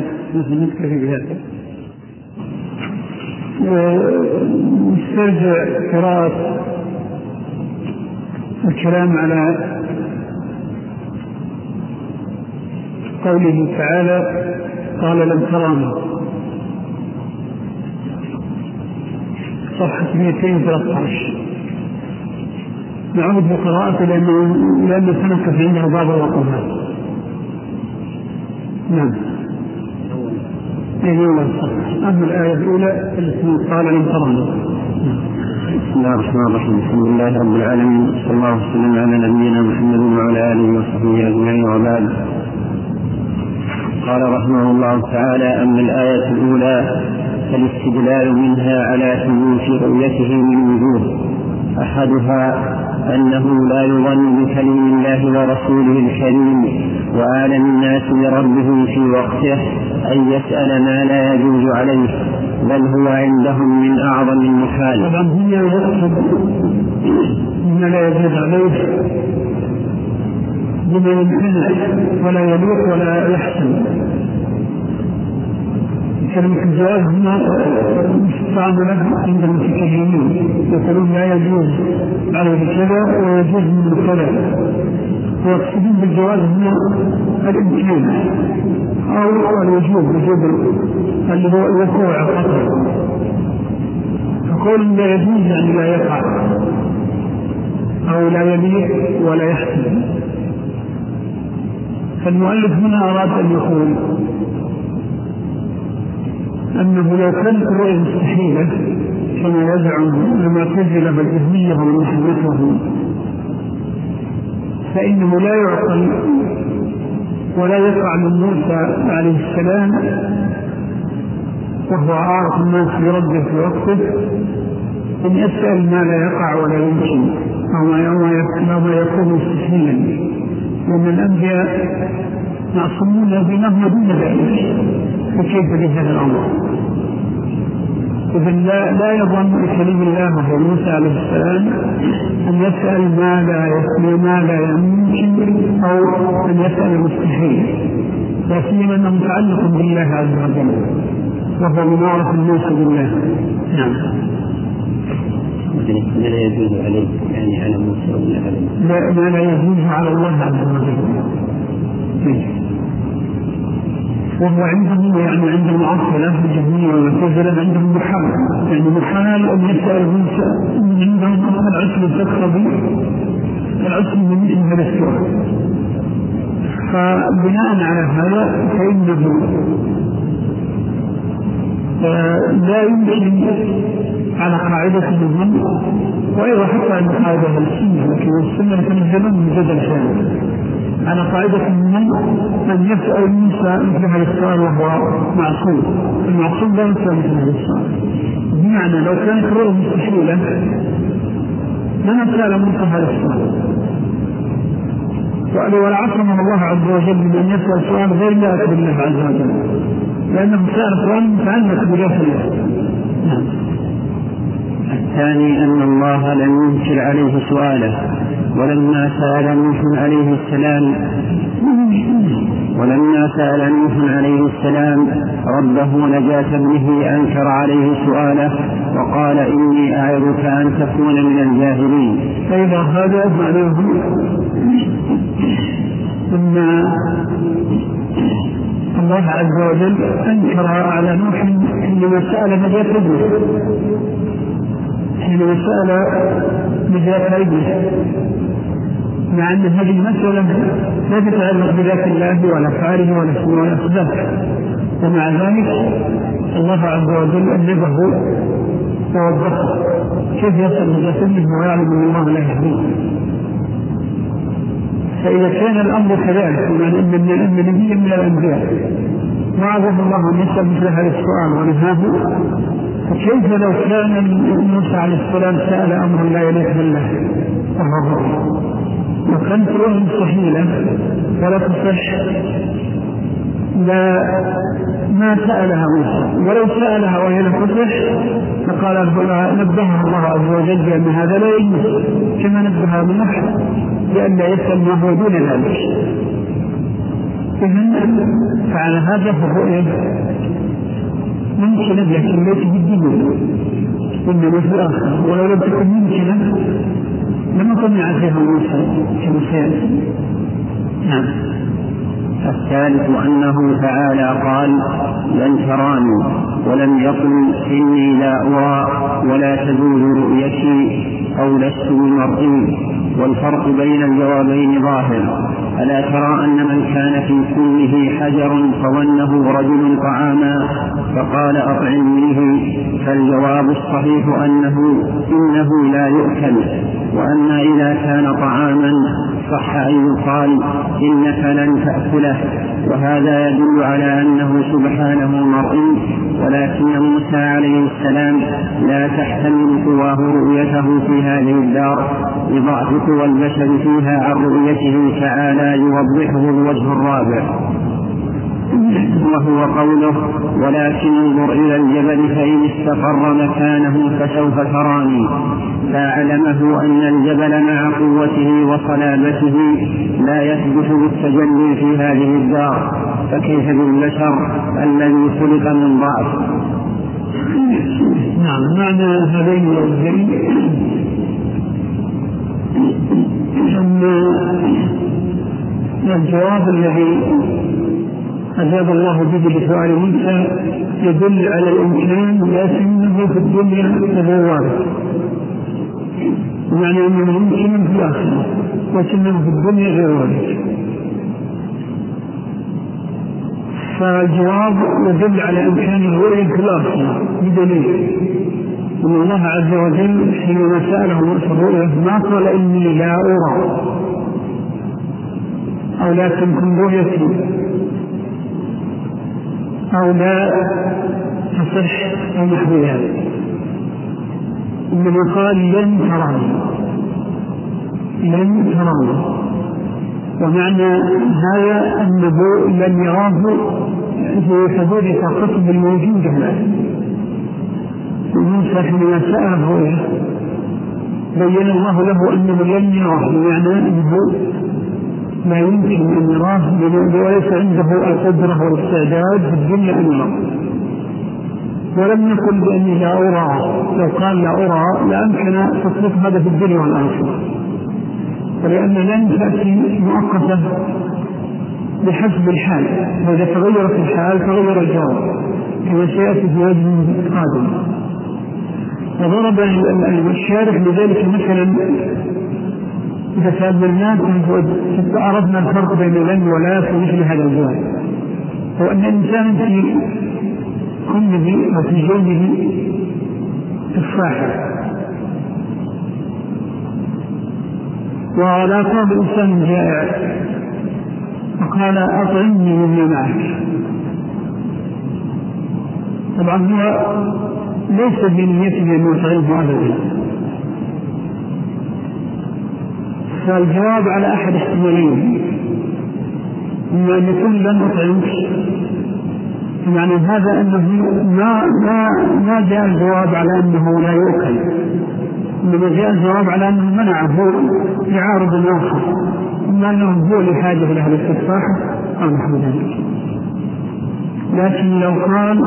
Speaker 2: نسترجع قراءة الكلام على قوله تعالى قال لم تراني، صفحة مئتين وثلاثة عشر. نعود بقراءته لأنه لأنه تنكف عنده بعض الوقفات. نعم. أيوة صح. أما الآية الأولى التي قال لم تراني.
Speaker 3: بسم الله الرحمن الرحيم. الحمد لله رب العالمين، صلى الله وسلم على نبينا محمد وعلى آله وصحبه أجمعين، وبعد. قال رحمه الله تعالى أما الآية الأولى فالاستدلال منها على ثبوت رؤيته من وجوه، أحدها أنه لا يظن بكلم الله ورسوله الكريم وأعلم الناس بربه في وقته أن يسأل ما لا يجوز عليه، بل هو عندهم من أعظم المحال.
Speaker 2: طبعا هنا يقصد ما لا يجوز عليه بما يمكنه ولا يليق ولا يحسن. كلمة الجواز هنا مستعملة عند المتكلمين، يقولون لا يجوز عليه كذا ويجوز من كذا، ويقصدون بالجواز هنا الامكان أو الوجوب، وجوب اللي هو الوقوع الخطر. فقول لا يجوز يعني لا يقع أو لا يليق ولا يحسن. فالمؤلف هنا أراد أن يقول أنه لو كانت الرؤيا مستحيلة كما يزعم المعتزلة والجهمية والمحدثة فإنه لا يعقل ولا يقع من موسى عليه السلام وهو أعرف الناس برده في وقته أن يسأل ما لا يقع ولا يمكن أو ما يكون مستحيلا، لأن الأنبياء معصومون بينهم دون ذلك، فكيف بهذا الأمر؟ إذن لا, لا يظن بكلم الله وهو موسى عليه السلام أن يسأل ما لا يسمى ما لا يمكن أو أن يسأل المستحيل، لا سيما أنه متعلق بالله عز وجل وهو من أعرف الناس بالله. نعم.
Speaker 3: ما لا يجوز عليه يعني على موسى ولا على
Speaker 2: لا ما لا يجوز على الله عز وجل، وهو عندهم يعني عند المعطلة الجهمية والمعتزلة عندهم محال، يعني محال أن يسأل موسى، عندهم أصلا العسل تقتضي العسل من مثل هذا السؤال. فبناء على هذا فإنه لا يمكن على قاعدة الظن، وأيضا حتى عند قاعدة السنة، لكن السنة تنزل من جدل ثاني على قاعدة الظن أن يسأل موسى مثل هذا السؤال وهو معصوم، المعصوم لا يسأل مثل هذا السؤال. بمعنى لو كانت الرؤيا مستحيلة لما سأل موسى هذا السؤال، ولعصمه الله عز وجل من أن يسأل سؤال غير لا بالله عز وجل، لأنه سأل سؤال متعلق بذات الله.
Speaker 3: الثاني أن الله لم ينكر عليه سؤاله، ولما سأل نوح عليه السلام ولما سأل نوح عليه السلام ربه نجاة ابنه أنكر عليه سؤاله وقال إني أعظك أن تكون من الجاهلين.
Speaker 2: فإذا هذا معناه أن الله عز وجل أنكر على نوح حينما سأل نجاة ابنه، حينما سأل نجاة ابنه، مع أن هذه المسألة لا تتعلق بذات الله ولا فعله ولا اسمه ولا صفاته، ومع ذلك الله عز وجل أنبه ووضحه كيف يسأل نجاة ابنه ويعلم أن الله لا يهديه. فإذا كان الأمر كذلك يعني أن النبي من الأنبياء وعظه الله أن يسأل مثل هذا السؤال ونهاه، فكيف لو كان موسى عليه السلام سأل أمرا لا يليق بالله وهو الرؤيا؟ وكانت الرؤيا مستحيلة ولا تصح لا ما سألها موسى، ولو سألها وهي لا تصح فقال نبهها الله عز وجل بأن هذا لا يجوز، كما نبهها من نحن لأن لا يسأل ما هو دون ذلك. إذن فعلى هذا فالرؤيا ممكنة لكن ليس بالدين، إنما في الآخر، ولو لم تكن ممكنة لما طمع فيها موسى كمثال. نعم.
Speaker 3: الثالث أنه تعالى قال لن تراني، ولم يقل إني لا أرى ولا تزول رؤيتي أو لست بمرئي، والفرق بين الجوابين ظاهر. ألا ترى أن من كان في كله حجر فظنه رجل طعاما فقال أطعمنيه، فالجواب الصحيح أنه إنه لا يؤكل، وأما إذا كان طعاما صح أن يقال إنك لن تأكله، وهذا يدل على أنه سبحانه مرئي، ولكن موسى عليه السلام لا تحتمل قواه رؤيته في هذه الدار لضعف قوى البشر فيها عن رؤيته تعالى، يوضحه الوجه الرابع وهو قوله ولكن انظر إلى الجبل فإن استقر مكانه فسوف تراني، فأعلمه أن الجبل مع قوته وصلابته لا يثبت بالتجلي في هذه الدار، فكيف بالبشر الذي خلق من ضعف.
Speaker 2: نعم. معنى هذين الوجهين أن الجواب الذي أجاب الله به لسؤال موسى يدل على الإمكان لكنه في الدنيا غير وارد، يعني أنه ممكن في الآخرة لكنه في الدنيا غير وارد. فالجواب يدل على إمكان الرؤية في الآخرة بدليل أن الله عز وجل حينما سأله في الرؤية ما قال إني لا أرى أو لا تمكن رؤيتي أو لا تصح أو نحو ذلك، إنما قال لن تراني لن تراني. ومعنى هذا أنه لم يراه في حدود طاقته الموجودة له. موسى حينما سأل الرؤيا بين الله له أنه لن يراه، بمعنى أنه لا يمكن أن يراه وليس عنده القدرة والاستعداد في الدنيا أن يراه. ولم يقل بأني لا أرى، لو قال لا أرى لأمكن تصرف هذا في الدنيا والآخرة، ولأن لن تأتي مؤقتة بحسب الحال، وإذا تغيرت الحال تغير الجواب كما سيأتي في وجه قادم. وضرب الشارح لذلك مثلا إذا تأملنا عرفنا الفرق بين لن ولا في مثل هذا الجواب، هو أن الإنسان في كله وفي جوده تفاحة، ولا قام الإنسان جائع فقال أطعمني مما معك. طبعا هو ليس بنيته أن يطعمه أبدا، فالجواب على أحد احتمالين، إما أن يكون لن أطعمك، يعني هذا أنه ما, ما, ما جاء الجواب على أنه لا يؤكل، إنما جاء الجواب على أنه منعه يعارض الآخر، إما أنه هو لحاجة لأهل التفاحة أو نحو ذلك. لكن لو قال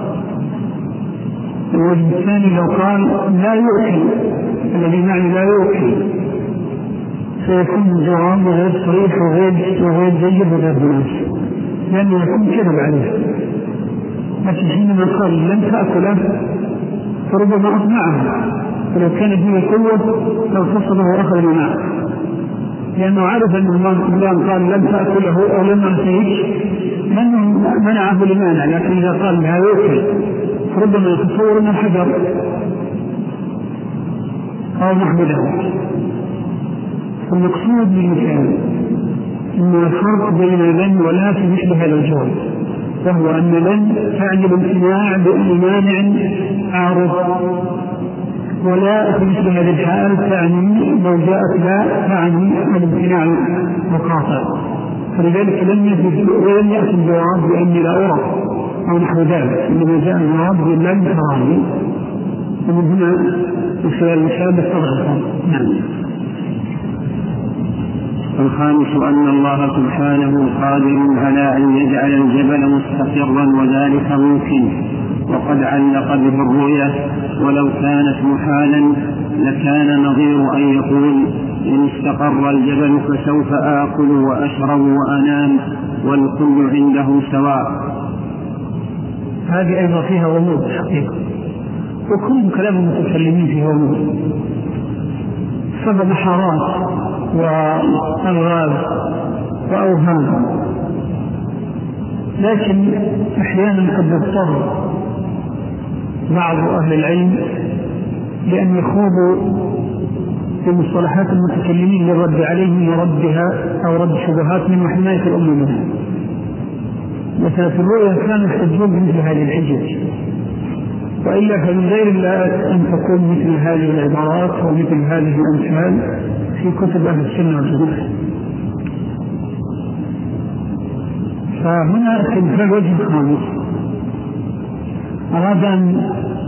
Speaker 2: الوجه الثاني، لو قال لا يؤكل الذي معنى لا يؤكل، سيكون الجواب غير صريح وغير وغير جيد وغير مناسب، لأنه يكون كذب عليه. لكن حينما قال لن تأكله فربما أطمعه، ولو كان فيه قوة لو تصله وأخذ معه، لأنه عرف أن الله قال لن تأكله أو لن أعطيك لأنه منعه لمانع. لكن إذا قال لا يؤكل فربما يتصور أن الحجر أو محمده. المقصود بالمثال أن الفرق بين لن ولا في مثل هذا الجواب، وهو أن لن تعني الامتناع بأي مانع عارض، ولا في مثل هذه الحال تعني لو جاءت لا تعني الامتناع مقاطع. فلذلك لم يأتي الجواب بأني لا أرى أو نحو ذلك، إنما جاء الجواب بلن تراني، ومن هنا مثال المثال بالطبع. نعم.
Speaker 3: الخامس أن الله سبحانه قادر على أن يجعل الجبل مستقرا، وذلك ممكن، وقد علق به الرؤية، ولو كانت محالا لكان نظير أن يقول إن استقر الجبل فسوف آكل وأشرب وأنام والكل عنده سواء.
Speaker 2: هذه أيضا فيها غموض حقيقة، وكل كلام المتكلمين فيها غموض، سبب حارات وألغاز وأوهام. لكن أحيانا قد يضطر بعض أهل العلم لأن يخوضوا في مصطلحات المتكلمين للرد عليهم وردها أو رد شبهات من وحماية الأمة منها. مثلا في الرؤيا كانوا يحتجون بمثل هذه الحجج، وإلا فمن غير الله أن تكون مثل هذه العبارات ومثل هذه الأمثال في كتب أهل السنة والجماعة. فهنا في الوجه الخامس أراد أن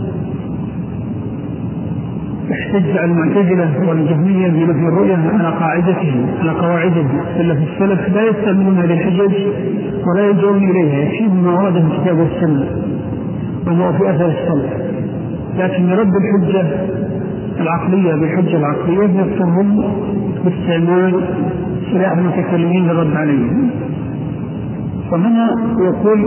Speaker 2: احتج على المعتزلة والجهمية بنفي الرؤيا على قاعدتهم على قواعدهم، إلا في السلف لا يستعملون هذه الحجج ولا يلجؤون إليها، يكفيهم ما ورد في الكتاب والسنة وما في أثر السلف. لكن رد الحجة العقلية بالحجة العقلية يكتبهم باستعمال سلاح المتكلمين للرد عليهم. وهنا يقول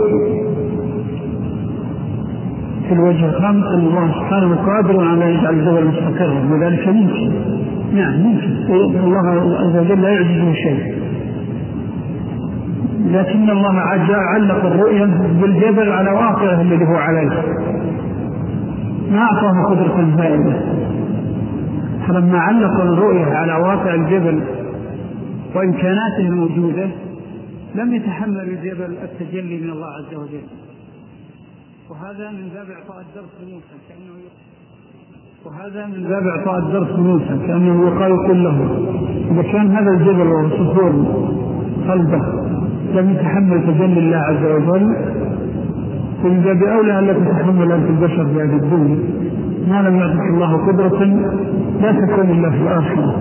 Speaker 2: في الوجه الخامس أن الله سبحانه قادر على أن يجعل الجبل مستقرا، وذلك ممكن. نعم ممكن، الله عز وجل لا يعجزه شيء. لكن الله علق الرؤية بالجبل على واقعه الذي هو عليه، ما أعطاه قدرة زائدة. فلما علق الرؤية على واقع الجبل وإمكاناته الموجودة لم يتحمل الجبل التجلي من الله عز وجل. وهذا من باب إعطاء الدرس لموسى كأنه وهذا من باب إعطاء الدرس لموسى كأنه يقال له إذا كان هذا الجبل وصفور قلبه لم يتحمل تجلي الله عز وجل، فمن باب أولى أن لا تتحمل أنت البشر في هذه الدنيا ما لم يعطك الله قدرة لا تكون إلا في الآخرة.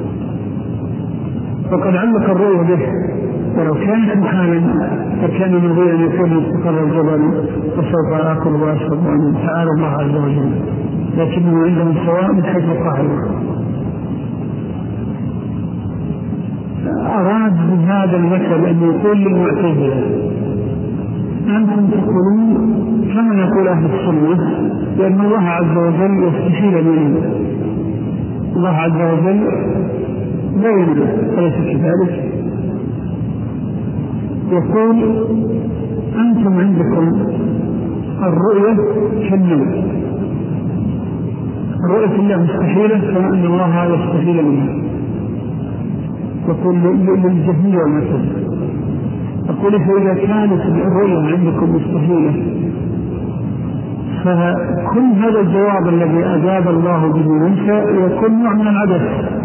Speaker 2: فقد علق الرؤية به، ولو كانت محالا فكان ينبغي أن يكون مستقر الجبل وسوف آكل وأشرب وأن تعالى الله عز وجل، لكنه عندهم سواء من حيث القاعدة. أراد بهذا المثل أن يقول للمعتزلة أنتم تقولون كما يقول أهل السنة لأن الله عز وجل يستحيل أن يلد، الله عز وجل لا يلد أليس كذلك؟ يقول أنتم عندكم الرؤية كالنوم، الرؤية الله مستحيلة كما أن الله يستحيل منها. يقول للجهمية والمعتزلة أقول فإذا كانت الرؤية عندكم مستحيلة فكل هذا الجواب الذي أجاب الله به موسى يكون نوع من العبث.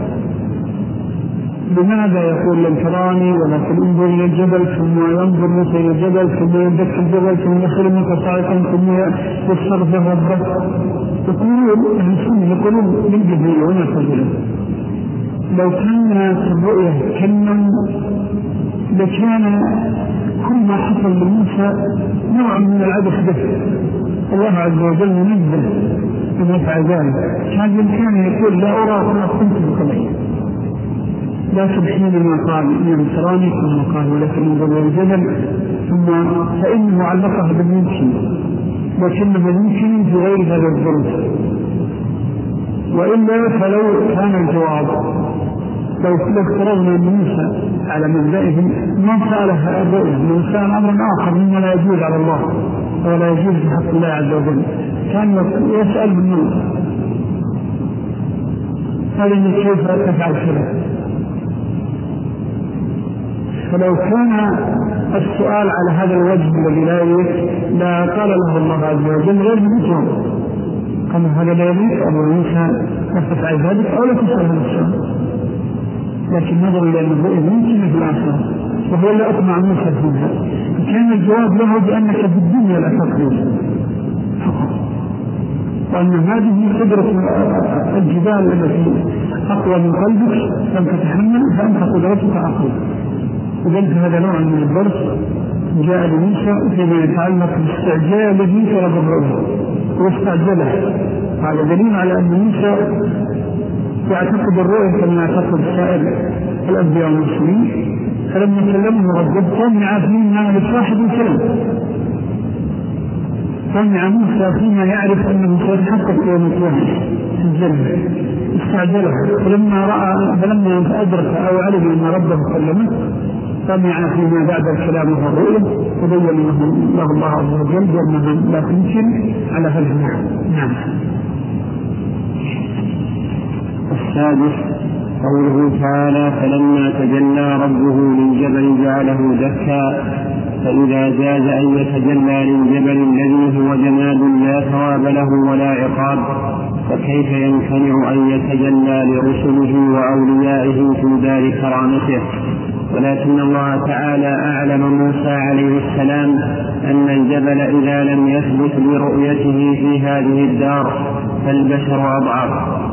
Speaker 2: لماذا يقول لن تراني ولكن انظر إلى الجبل ثم ينظر موسى إلى الجبل ثم يدك الجبل ثم يخرج منك صاعقا ثم يستغفر ربك؟ يقولون أهل السنة يقولون للجهمية والمعتزلة لو كانت الرؤية كالنوم لكان كل ما حصل لموسى نوع من العبث به، الله عز وجل منزل أن يفعل ذلك. كان بإمكانه يقول لا أرى ما كنت بقبل، لكن حينما قال إنه تراني كما قال ولكن انظر إلى الجبل ثم فإنه علقها بالممكن، لكنه يمكن في غير هذا الظروف. وإلا فلو كان الجواب لو افترضنا أن موسى على مبدئه ما سألها الرؤية من سأل أمر آخر مما لا يجوز على الله ولا يجوز في حق الله عز وجل، كان يسأل بالنور هذا كيف تفعل كذا. فلو كان السؤال على هذا الوجه الذي لا يليق لا قال له الله عز وجل غير مجرم قال هذا لا يليق أبو موسى لا تفعل ذلك أو لا تسأل هذا السؤال، لكن نظر إلى الرؤية ممكن في الآخرة وهو اللي أطمع موسى فيها. كان الجواب له بأنك في الدنيا لا تقدر فقط، وأن هذه قدرة الجبال التي أقوى من قلبك لم تتحمل فأنت قدرتك أقوى. وذلك هذا نوع من الدرس جاء لموسى فيما يتعلق باستعجاله طلب الرؤية واستعجله. هذا دليل على أن موسى يعتقد الرؤية كما يعتقد سائر الأنبياء والمرسلين، فلما كلمه ربه طمع فيما لصاحب الكلام، طمع موسى فيما يعرف أنه سيتحقق يوم القيامة في الجنة استعجله. فلما رأى فلما أدرك أو علم أن ربه كلمه طمع فيما بعد الكلام والرؤية وبين له الله عز وجل بأنه لا تمكن على هذا النحو. نعم.
Speaker 3: السادس قوله تعالى فلما تجلى ربه للجبل جعله دكا، فإذا جاز أن يتجلى للجبل الذي هو جماد لا ثواب له ولا عقاب فكيف يمتنع أن يتجلى لرسله وأوليائه في دار كرامته؟ ولكن الله تعالى أعلم موسى عليه السلام أن الجبل إذا لم يثبت برؤيته في هذه الدار فالبشر أضعف.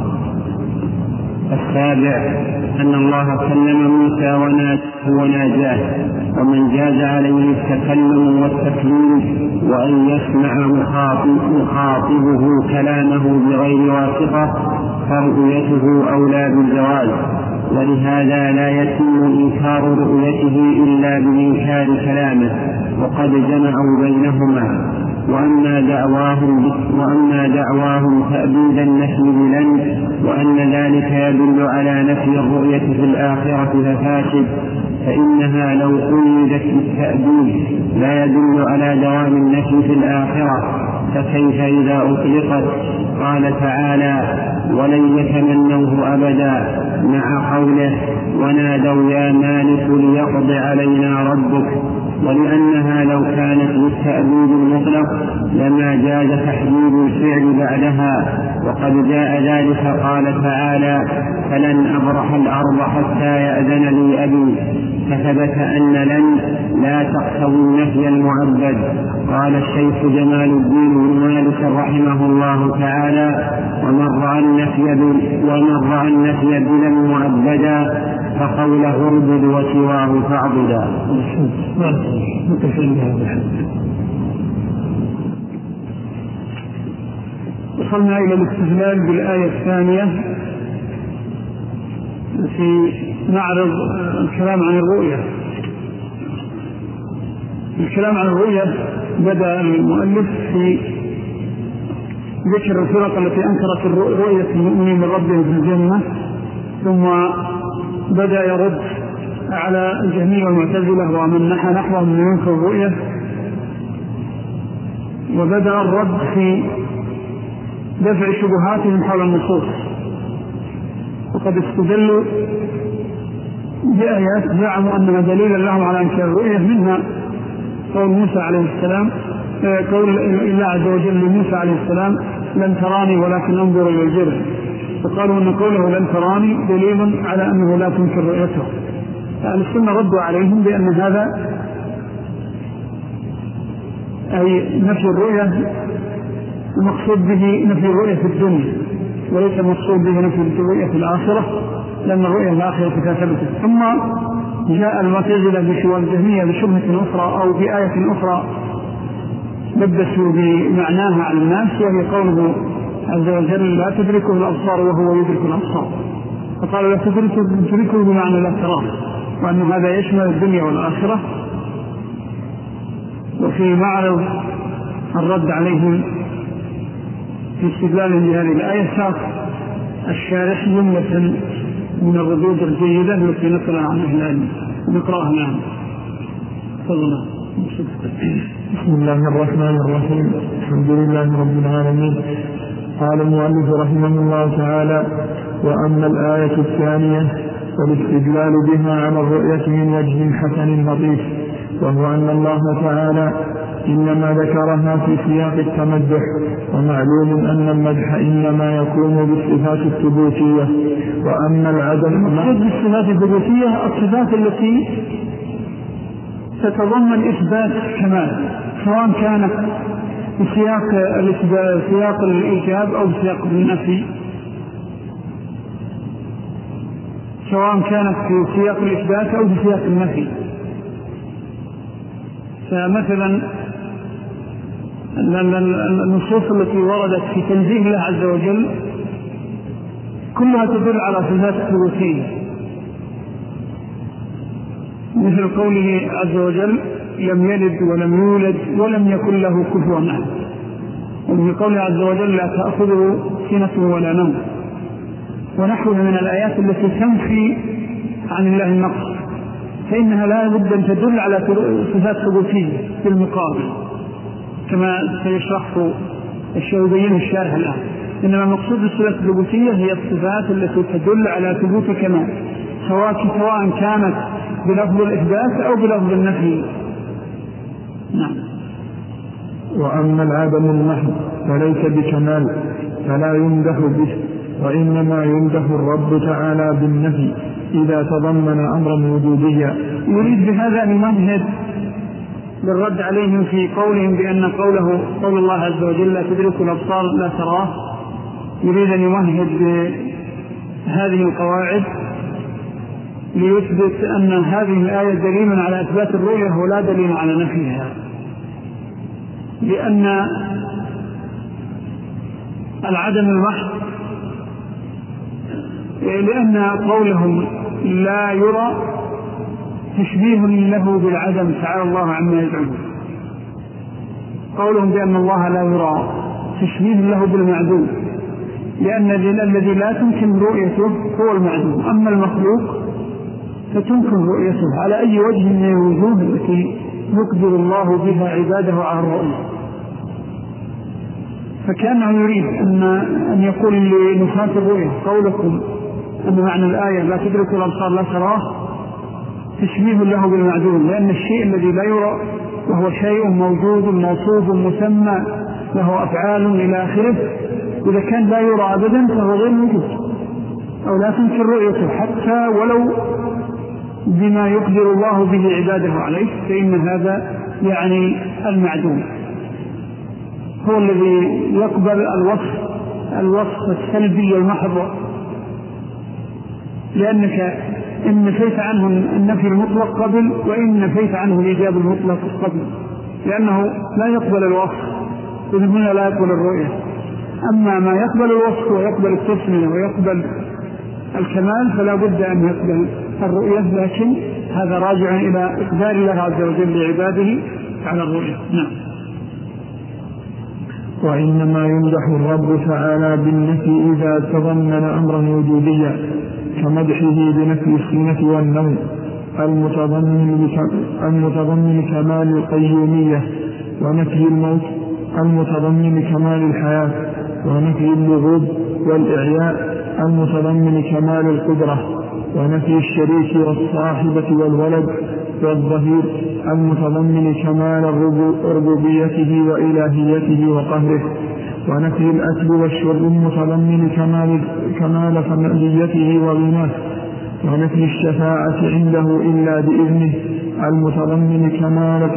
Speaker 3: السابع أن الله كلم موسى وناجاه، ومن جاز عليه التكلم والتكليم وأن يسمع مخاطبه كلامه بغير واسطة فرؤيته أولى بالجواز، ولهذا لا يتم إنكار رؤيته إلا بإنكار كلامه، وقد جمعوا بينهما. وأما دعواهم, وأما دعواهم تأبيد النفي بلن وأن ذلك يدل على نفي الرؤية في الآخرة ففاسد، فإنها لو قيدت بالتأبيد لا يدل على دوام النفي في الآخرة، فكيف إذا أطلقت؟ قال تعالى: ولن يتمنوه أبدا، مع قوله: ونادوا يا مالك ليقض علينا ربك. ولأنها لو كانت بالتأبيد المطلق لما جاز تحديد الفعل بعدها، وقد جاء ذلك قال تعالى: فلن أبرح الأرض حتى يأذن لي أبي. فثبت أن لن لا تقتضي النفي المعبد. قال الشيخ جمال الدين بن مالك رحمه الله تعالى: ومن رأى النفي ومن رأى النفي بلا معبدا فقوله اعبد وسواه فاعبدا.
Speaker 2: وصلنا إلى الاستدلال بالآية الثانية في معرض الكلام عن الرؤية. الكلام عن الرؤية بدأ المؤلف في ذكر الفرق التي أنكرت رؤية المؤمنين من ربهم في الجنة، ثم بدأ يرد على الجهمية والمعتزلة ومن نحى نحوهم من ينكر الرؤية، وبدأ الرد في دفع شبهاتهم حول النصوص. وقد استدلوا بآيات زعموا أنها دليلا لهم على إنكار الرؤية، منها قول موسى عليه السلام قول الله عز وجل لموسى عليه السلام: لن تراني ولكن انظر إلى الجبل. فقالوا أن قوله لن تراني دليل على أنه لا تنكر رؤيته. فأهل السنة ردوا عليهم بأن هذا أي نفي الرؤية المقصود به نفي الرؤية في الدنيا، وليس المقصود به نفي الرؤية في الآخرة، لأن الرؤية في الآخرة ثابتة. ثم جاء المعتزلة بشبهة الجهمية بشبهة أخرى أو بآية أخرى لبسوا بمعناها على الناس، وهي قوله عز وجل: لا تدركه الأبصار وهو يدرك الأبصار. فقالوا لا تدركه بمعنى لا تراه، وأن هذا يشمل الدنيا والآخرة. وفي معرض الرد عليهم في استدلال بهذه الآية ساق الشارح جملة من الردود الجيدة التي نقلها عن أهل العلم نقرأها معنا. تفضل.
Speaker 4: بسم الله الرحمن الرحيم. الحمد لله رب العالمين. قال المؤلف رحمه الله تعالى: وأما الآية الثانية والاستدلال بها على الرؤية من وجه حسن لطيف، وهو أن الله تعالى إنما ذكرها في سياق التمدح، ومعلوم أن المدح إنما يكون بالصفات الثبوتية. وأما العدم
Speaker 2: المقصود بالصفات الثبوتية الصفات التي تتضمن إثبات كمال، سواء كانت بسياق سياق الإيجاب أو بسياق النفي، سواء كانت في سياق الإثبات أو بسياق النفي. فمثلا النصوص التي وردت في تنزيه الله عز وجل كلها تدل على صفات ثبوتية، مثل قوله عز وجل: لم يلد ولم يولد ولم يكن له كفوا أحد. وفي قوله عز وجل: لا تأخذه سنة ولا نوم، ونحوها من الآيات التي تنفي عن الله النقص، فإنها لا بد أن تدل على صفات ثبوتية في المقابل، كما سيشرح الشيخ الشارح الآن. إنما المقصود بالصفات الثبوتية هي الصفات التي تدل على ثبوت كمال، سواء سواء كانت بلفظ الإثبات أو بلفظ النفي. نعم.
Speaker 4: وأما العدم المحض فليس بكمال، فلا يمدح به، وإنما يمدح الرب تعالى بالنفي إذا تضمن أمرا وجوديا.
Speaker 2: يريد بهذا أن يمهد للرد عليهم في قولهم بأن قوله قول الله عز وجل: لا تدرك الأبصار لا تراه. يريد أن يمهد بهذه القواعد ليثبت أن هذه الآية دليل على إثبات الرؤية ولا دليل على نفيها، لأن العدم المحض لأن قولهم لا يرى تشبيه له بالعدم، تعالى الله عما يزعمون. قولهم بأن الله لا يرى تشبيه له بالمعدوم، لأن الذي لا تمكن رؤيته هو المعدوم، أما المخلوق فتمكن رؤيته على أي وجه من الوجوه التي يقدر الله بها عباده على الرؤية. فكانه يريد أن, أن يقول لنفاة الرؤية قولكم أن معنى الآية لا تدرك الأبصار لا تراه تشبيه له بالمعدوم، لأن الشيء الذي لا يرى وهو شيء موجود موصوف مسمى له أفعال إلى آخره، إذا كان لا يرى أبدا فهو غير موجود أو لا تمكن رؤيته حتى ولو بما يقدر الله به عباده عليه، فإن هذا يعني المعدوم هو الذي يقبل الوصف الوصف السلبي المحض، لأنك إن نفيت عنه النفي المطلق قبل وإن نفيت عنه الإيجاب المطلق قبل، لأنه لا يقبل الوصف إذن هنا لا يقبل الرؤية. أما ما يقبل الوصف ويقبل التسمية ويقبل الكمال فلا بد أن يقبل الرؤية، لكن هذا راجع إلى إقدار الله عز وجل لعباده على الرؤية. نعم.
Speaker 4: وإنما يمدح الرب تعالى بالنفي إذا تضمن أمرا وجوديا كمدحه بنفي السنة والنوم المتضمن المتضمن كمال القيومية، ونفي الموت المتضمن كمال الحياة، ونفي اللغوب والإعياء المتضمن كمال القدرة، ونفي الشريك والصاحبة والولد والظهير المتضمن كمال ربوبيته وإلهيته وقهره، ونفي الأكل والشرب المتضمن كمال كمال فمعيته وغناه، ونفي الشفاعة عنده إلا بإذنه المتضمن كمال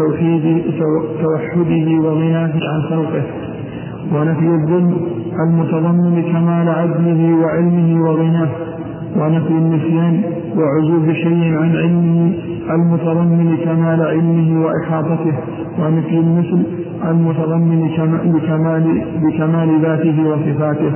Speaker 4: توحده وغناه عن خلقه، ونفي الظلم المتضمن كمال عدله وعلمه وغناه، ونفي النسيان وعزوف شيء عن علمه المتضمن كمال علمه وإحاطته، ونفي المثل المتضمن بكمال, بكمال ذاته وصفاته.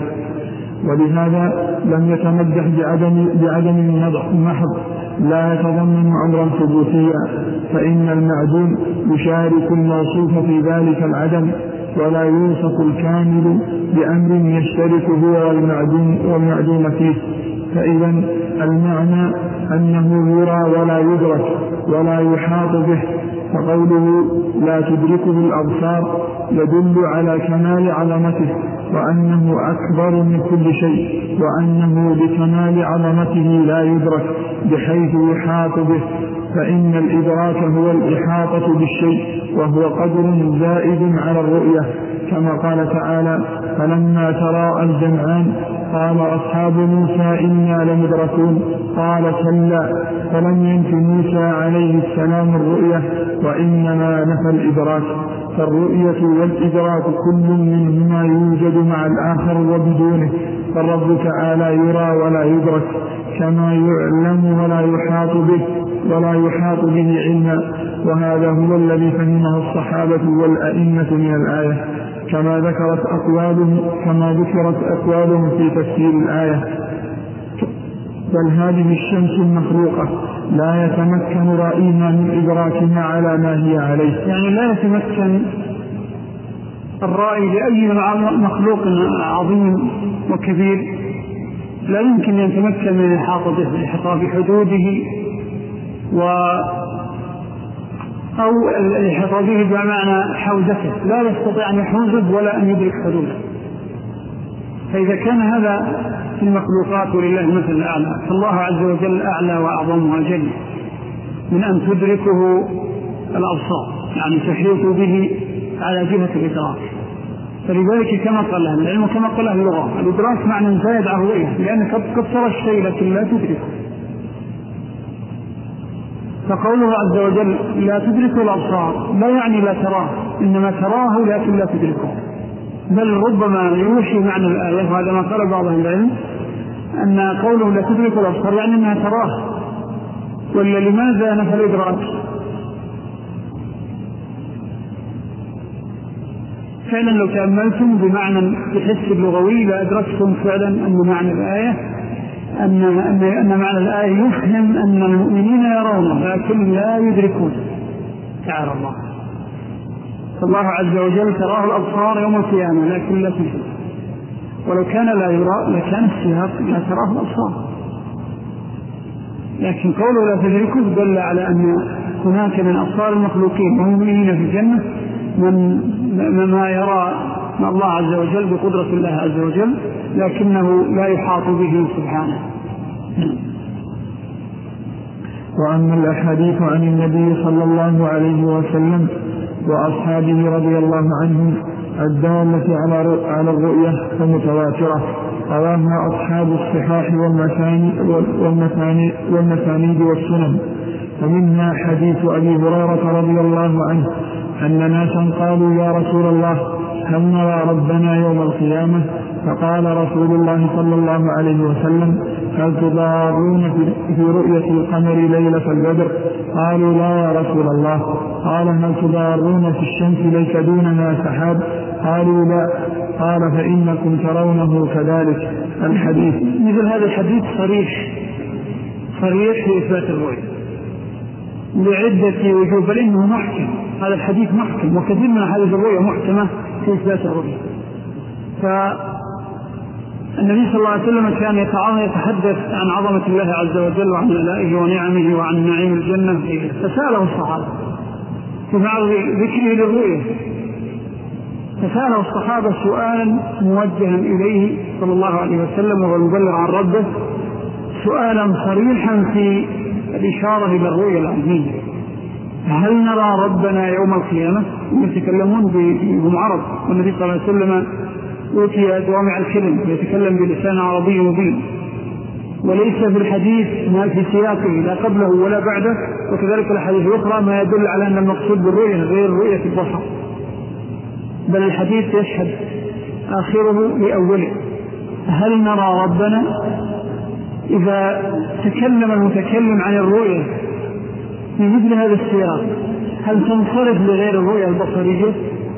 Speaker 4: ولهذا لم يتمدح بعدم, بعدم المحض لا يتضمن أمرا ثبوتيا، فإن المعدوم يشارك الموصوف في ذلك العدم، ولا يوصف الكامل بأمر يشترك هو والمعدوم, والمعدوم فيه. فإذا المعنى أنه يرى ولا يدرك ولا يحاط به، فقوله لا تدركه الأبصار يدل على كمال عظمته وأنه أكبر من كل شيء، وأنه بكمال عظمته لا يدرك بحيث يحاط به، فإن الإدراك هو الإحاطة بالشيء وهو قدر زائد على الرؤية، كما قال تعالى فلما تراءى الجمعان قال أصحاب موسى إنا لمدركون قال كلا، فلم ينف موسى عليه السلام الرؤية وإنما نفى الإدراك. فالرؤية والإدراك كل منهما يوجد مع الآخر وبدونه، فالرب تعالى يرى ولا يدرك كما يعلم ولا يحاط به ولا يحاط به علما، وهذا هو الذي فهمه الصحابة والأئمة من الآية، كما ذكرت أقوالهم كما ذكرت أقوالهم في تفسير الآية. بل هذه الشمس المخلوقة لا يتمكن رأينا من إدراكها على ما هي عليه،
Speaker 2: يعني لا يتمكن الرأي لأي مخلوق عظيم وكبير لا يمكن أن يتمكن من الإحاطة به الإحاطة بحدوده و أو الإحاطة به بمعنى حوزته، لا يستطيع أن يحوزه ولا أن يدرك حدوده. فإذا كان هذا في المخلوقات ولله مثل الأعلى، فالله عز وجل أعلى وأعظم وأجل من أن تدركه الأبصار، يعني تحيط به على جهة الإدراك. فلذلك كما قال أهل العلم وكما قال أهل اللغة الإدراك معنى زائد عن الرؤية، لأنك قد ترى الشيء لكن لا تدركه. فقوله عز وجل لا تدرك الأبصار لا يعني لا تراه، إنما تراه لكن لا تدركه، بل ربما يوحي معنى الآية، وهذا ما قال بعض العلم أن قوله لا تدرك الأبصار يعني أنها تراه. ولا لماذا نفى الإدراك؟ فعلا لو تأملتم بمعنى بحس اللغوي لأدركتم فعلا أن معنى الآية أن, أن, أن معنى الآية يفهم أن المؤمنين يرون لكن لا يدركون. تعالى الله، فالله عز وجل تراه الأبصار يوم القيامة لكن لا تدرك، ولو كان لا يرى لكان السياق لا تراه الأبصار، لكن قوله لا تدركه دل على أن هناك من أبصار المخلوقين المؤمنين في الجنة من ما يرى الله عز وجل بقدرة الله عز وجل، لكنه لا يحاط به سبحانه.
Speaker 4: وأما الأحاديث عن النبي صلى الله عليه وسلم وأصحابه رضي الله عنهم الدالة على الرؤية فمتواترة رواها أصحاب الصحاح والمسانيد والسنن، ومنها حديث أبي هريرة رضي الله عنه أن ناسا قالوا يا رسول الله هل نرى ربنا يوم القيامة؟ فقال رسول الله صلى الله عليه وسلم هل تضارون في رؤية القمر ليلة البدر؟ قالوا لا يا رسول الله. قال هل تضارون في الشمس ليس دونها سحاب؟ قالوا لا. قال فإنكم ترونه كذلك. الحديث
Speaker 2: مثل هذا الحديث صريح صريح في إثبات الرؤية لعدة وجوه، بل إنه محكم. هذا الحديث محكم، وكثير من أحاديث الرؤية محكمة في إثبات الرؤية. فالنبي صلى الله عليه وسلم كان يتحدث عن عظمة الله عز وجل وعن آلائه ونعمه وعن نعيم الجنة، فسأله الصحابة في بعض ذكره للرؤية، فسأله الصحابة سؤالا موجها إليه صلى الله عليه وسلم وهو المبلغ عن ربه، سؤالا صريحا في الإشارة إلى الرؤية العلمية: هل نرى ربنا يوم القيامة؟ يتكلمون بمعرض، والنبي صلى الله عليه وسلم أوتي جوامع الكلم يتكلم بلسان عربي مبين، وليس في الحديث ما في سياقه لا قبله ولا بعده، وكذلك الحديث الأخرى ما يدل على أن المقصود بالرؤية غير رؤية البصر، بل الحديث يشهد آخره لأوله: هل نرى ربنا؟ إذا تكلم المتكلم عن الرؤية في مثل هذا السياق هل تنصرف لغير الرؤية البصرية؟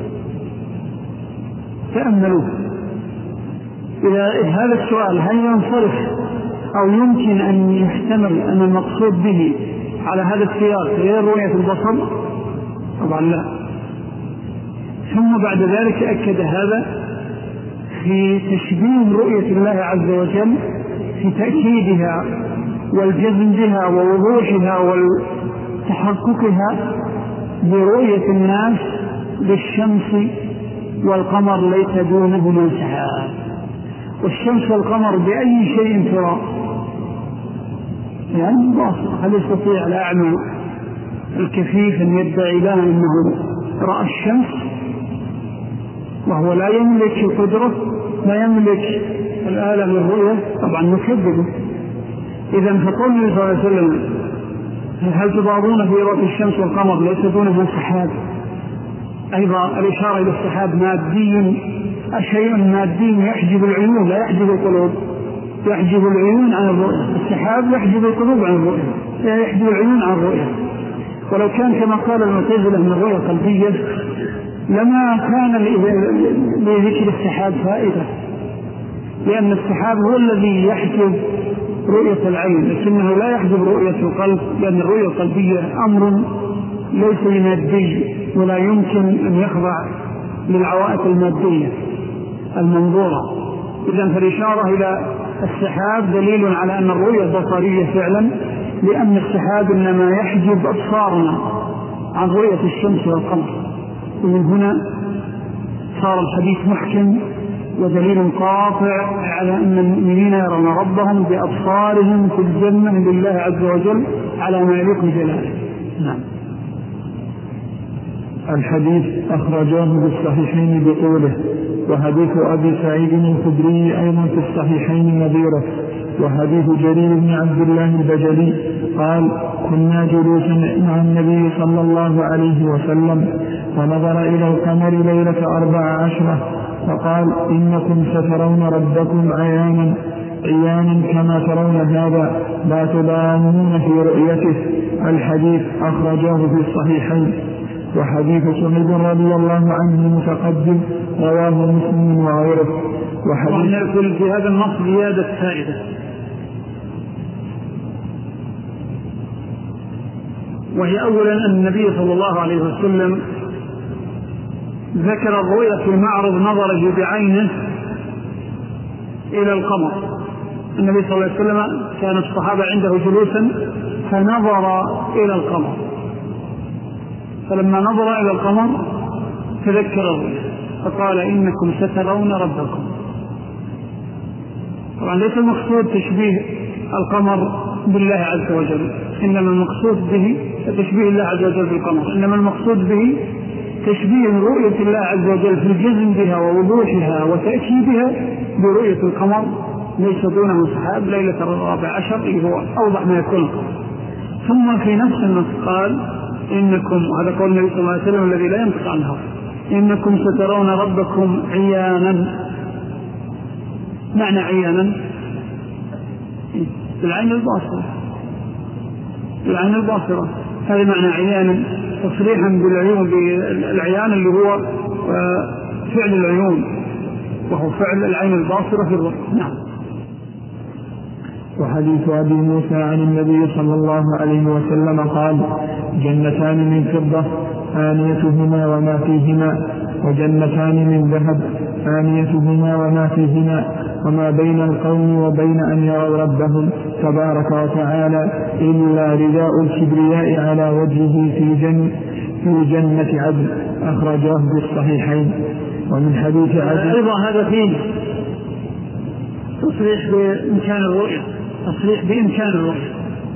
Speaker 2: تأملوا إذا هذا السؤال هل ينصرف أو يمكن أن يحتمل أن المقصود به على هذا السياق غير رؤية البصر؟ طبعا لا. ثم بعد ذلك أكد هذا في تشبيه رؤية الله عز وجل في تأكيدها والجزم بها ووضوحها وتحققها برؤية الناس للشمس والقمر ليس دونهما سحاب. والشمس والقمر بأي شيء ترى؟ يعني هل يستطيع الأعمى الكفيف أن يدعي لها أنه رأى الشمس وهو لا يملك القدرة، لا يملك الآلة للرؤية؟ طبعا نكذبه. إذن فقول النبي صلى الله عليه وسلم هل تضارون في رؤية الشمس والقمر ليس دونها سحاب، أيضا الإشارة إلى السحاب مادي، شيء مادي يحجب العيون لا يحجب القلوب، يحجب العيون عن الرؤية. السحاب يحجب القلوب عن الرؤية، يحجب العيون عن الرؤية. ولو كان كما قال المعتزلة من الرؤية قلبية لما كان لذكر السحاب فائدة، لأن السحاب هو الذي يحجب رؤية العين، لكنه لا يحجب رؤية القلب، لأن الرؤية القلبية أمر ليس مادي ولا يمكن أن يخضع للعوائق المادية المنظورة. إذن فالإشارة إلى السحاب دليل على أن الرؤية بصرية فعلا، لأن السحاب إنما يحجب أبصارنا عن رؤية الشمس والقمر. ومن هنا صار الحديث محكم ودليل قاطع على أن المؤمنين يرون ربهم بأبصارهم في الجنة لله عز وجل على ما يليق بجلاله. نعم.
Speaker 4: الحديث أخرجاه في الصحيحين بطوله، وحديث أبي سعيد الخدري أيضا في الصحيحين نظيره، وحديث جرير بن عبد الله البجلي قال كنا جلوسا مع النبي صلى الله عليه وسلم ونظر إلى القمر ليلة أربع عشرة فقال إنكم سترون ربكم عيانا عيانا كما ترون هذا لا تضامون في رؤيته. الحديث أخرجاه في الصحيحين. وحديث صهيب رضي الله عنه متقدم رواه مسلم وغيره.
Speaker 2: وحديث نأكل في هذا النص زيادة فائدة، وهي أولا أن النبي صلى الله عليه وسلم ذكر الرؤية في معرض نظره بعينه إلى القمر، النبي صلى الله عليه وسلم كان الصحابة عنده جلوسا فنظر إلى القمر، فلما نظر إلى القمر تذكر الرؤيا فقال إنكم سترون ربكم. طبعا ليس المقصود تشبيه القمر بالله عز وجل، إنما المقصود به تشبيه الله عز وجل بالقمر، إنما المقصود به تشبيه رؤية الله عز وجل في الجزم بها ووضوحها وتأكيدها برؤية القمر ليس دونه سحاب ليلة الرابع عشر اللي هو أوضح ما يكون. ثم في نفس النص قال إنكم، هذا قول النبي صلى الله عليه وسلم الذي لا ينطق عنه، إنكم سترون ربكم عيانا. معنى عيانا بالعين الباصرة، بالعين الباصرة هذا معنى عيانا، تصريحا بالعيون، بالعيان اللي هو فعل العيون وهو فعل العين الباصرة في الرؤيا. نعم.
Speaker 4: وحديث أبي موسى عن النبي صلى الله عليه وسلم قال: جنتان من فضة آنيتهما وما فيهما، وجنتان من ذهب آنيتهما وما فيهما، وما بين القوم وبين أن يروا ربهم تبارك وتعالى إلا رداء الكبرياء على وجهه في جنة في جنة عدن، أخرجاه بالصحيحين. ومن حديث عدن
Speaker 2: أيضا هذا فيه تصريح بإمكان الرؤية، تصريح بإمكان الرؤية.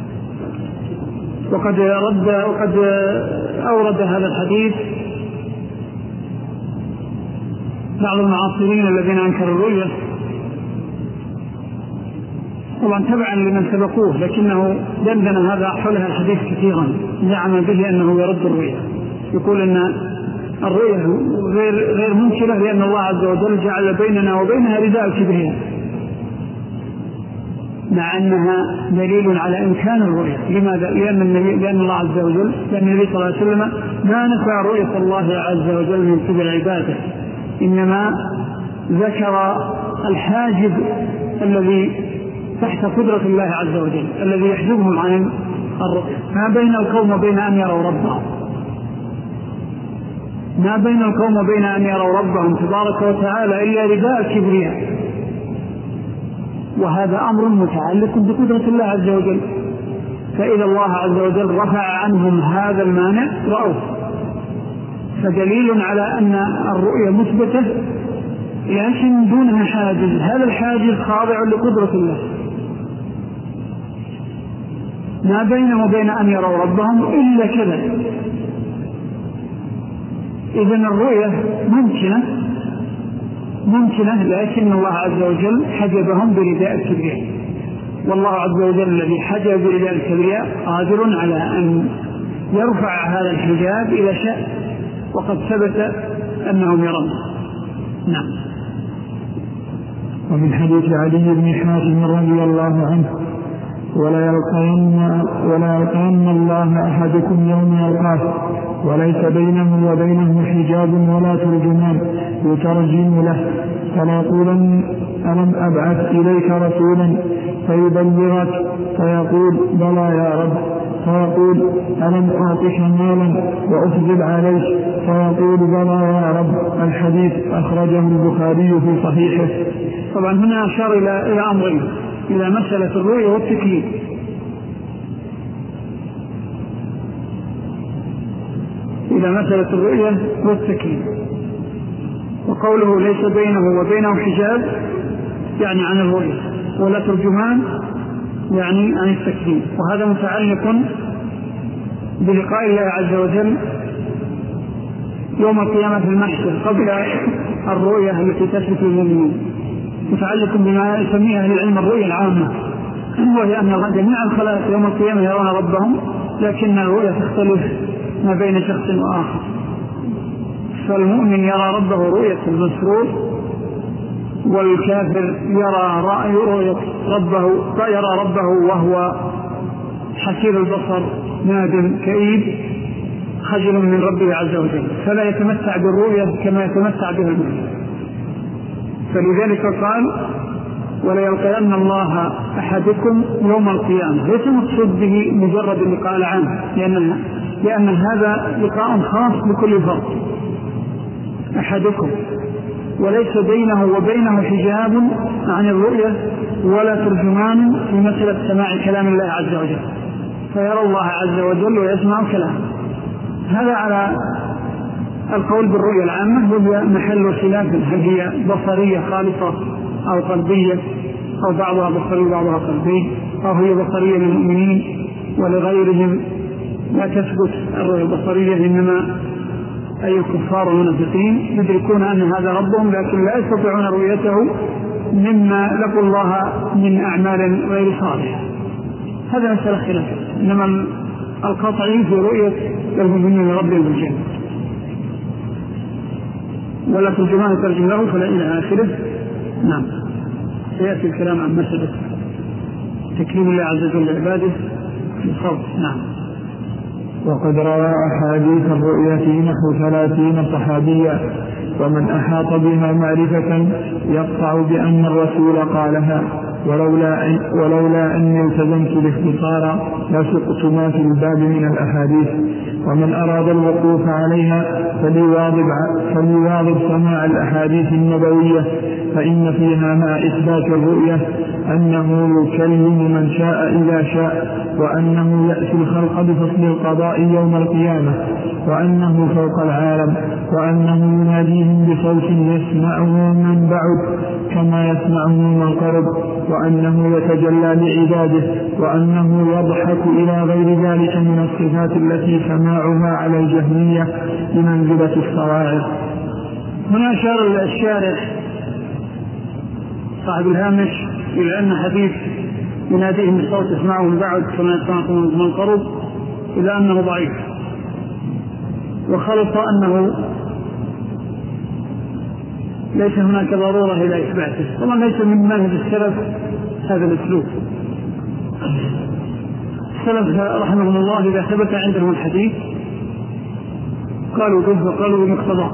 Speaker 2: وقد رد وقد أورد هذا الحديث بعض المعاصرين الذين أنكروا الرؤية، طبعا تبعا لمن سبقوه، لكنه دندن هذا حولها الحديث كثيرا، زعم به أنه يرد الرؤية، يقول أن الرؤية غير غير ممكنة لأن الله عز وجل جعل بيننا وبينها رداء كبرياء، مع أنها دليل على إمكان الرؤية. لماذا؟ لأن النبي لأن الله عز وجل لأن النبي صلى الله عليه وسلم ما نفع رؤية الله عز وجل من قبل عباده، إنما ذكر الحاجب الذي تحت قدرة الله عز وجل الذي يحجبهم عن الرؤية، ما بين القوم وبين أن يروا ربهم، ما بين القوم وبين أن يروا ربهم تبارك وتعالى إلا رداء كبرياء، وهذا أمر متعلق بقدرة الله عز وجل. فإذا الله عز وجل رفع عنهم هذا المانع رأوه، فدليل على أن الرؤية مثبتة لكن دونها حاجز، هذا الحاجز خاضع لقدرة الله، ما بينهم وبين أن يروا ربهم إلا كذا. إذن الرؤية ممكنة ممكنة لكن الله عز وجل حجبهم برداء الكبرياء، والله عز وجل الذي حجب برداء الكبرياء قادر على أن يرفع هذا الحجاب إلى شاء، وقد ثبت أنهم يرون. نعم.
Speaker 4: ومن حديث علي بن حاتم رضي الله عنه: ولا يلقين ولا يلقين الله أحدكم يوم يلقاه وليس بينه وبينه حجاب ولا ترجمان يترجم له، فيقولن: ألم أبعث إليك رسولا فيبلغك؟ فيقول: بلى يا رب. فيقول: ألم أعطك مالا وأفضل عليك؟ فيقول: بلى يا رب. الحديث أخرجه البخاري في صحيحه.
Speaker 2: طبعا هنا أشار إلى إلى أمرين، إلى مسألة الرؤية والتكليف. إلى مسألة الرؤية والتكليف. وقوله ليس بينه وبينه حجاب يعني عن الرؤية، ولا ترجمان يعني عن التكليف، وهذا متعلق بلقاء الله عز وجل يوم القيامة في المحشر قبل الرؤية التي تثبت للمؤمنين، متعلق بما يسميه أهل العلم الرؤية العامة، وهي أن جميع الخلائق يوم القيامة يرون ربهم، لكن الرؤية تختلف ما بين شخص وآخر. فالمؤمن يرى ربه رؤية المسرور، والكافر يرى رأي رؤية ربه يرى ربه وهو حسير البصر نادم كئيب خجل من ربه عز وجل، فلا يتمتع بالرؤية كما يتمتع بها المؤمن. فلذلك قال: ولا يلقين الله أحدكم يوم القيامة، ليس مقصود به مجرد اللقاء العام، لأن, لأن هذا لقاء خاص بكل فرد أحدكم، وليس بينه وبينه حجاب عن الرؤية ولا ترجمان في مسألة سماع كلام الله عز وجل، فيرى الله عز وجل ويسمع كلامه. هذا على القول بالرؤية العامة، وهي محل خلاف، هل هي بصرية خالصة أو قلبية، أو بعضها بصري وبعضها قلبي، أو هي بصرية للمؤمنين ولغيرهم لا تثبت الرؤية البصرية، إنما أي الكفار والمنافقين يدركون أن هذا ربهم لكن لا يستطيعون رؤيته مما لقوا الله من أعمال غير صالحة. هذا مسألة خلاف، إنما القطعي في رؤية المؤمنين لربهم بالجنة. ولا ترجمان ترجم له فلا إلى آخره. نعم، سيأتي الكلام عن مسألة تكريم الله عز وجل لعباده بالصوت. نعم.
Speaker 4: وقد روى أحاديث الرؤيا نحو ثلاثين صحابيا، ومن أحاط بها معرفة يقطع بأن الرسول قالها، ولولا, أن ولولا أني التزمت باختصارا لسقت ما في الباب من الأحاديث. ومن أراد الوقوف عليها فليواظب, فليواظب سماع الأحاديث النبوية، فإن فيها مع إثبات الرؤية أنه يكلم من شاء إذا شاء، وأنه يأتي الخلق بفصل القضاء يوم القيامة، وأنه فوق العالم، وأنه يناديهم بصوت يسمعه من بعد كما يسمعه من قرب، وأنه يتجلى لعباده، وأنه يضحك إلى غير ذلك من الصفات التي سماعها على الجهمية بمنزلة الصواعق.
Speaker 2: هنا أشار الشارح صاحب الهامش إلى أن حديث يناديهم بصوت يسمعه من بعد كما يسمعه من قرب إلى أنه ضعيف، وخلط أنه ليس هناك ضرورة إلى إثباته. طبعا ليس من منهج السلف هذا الأسلوب. السلف رحمهم الله إذا ثبت عندهم الحديث قالوا به وقالوا بمقتضاه.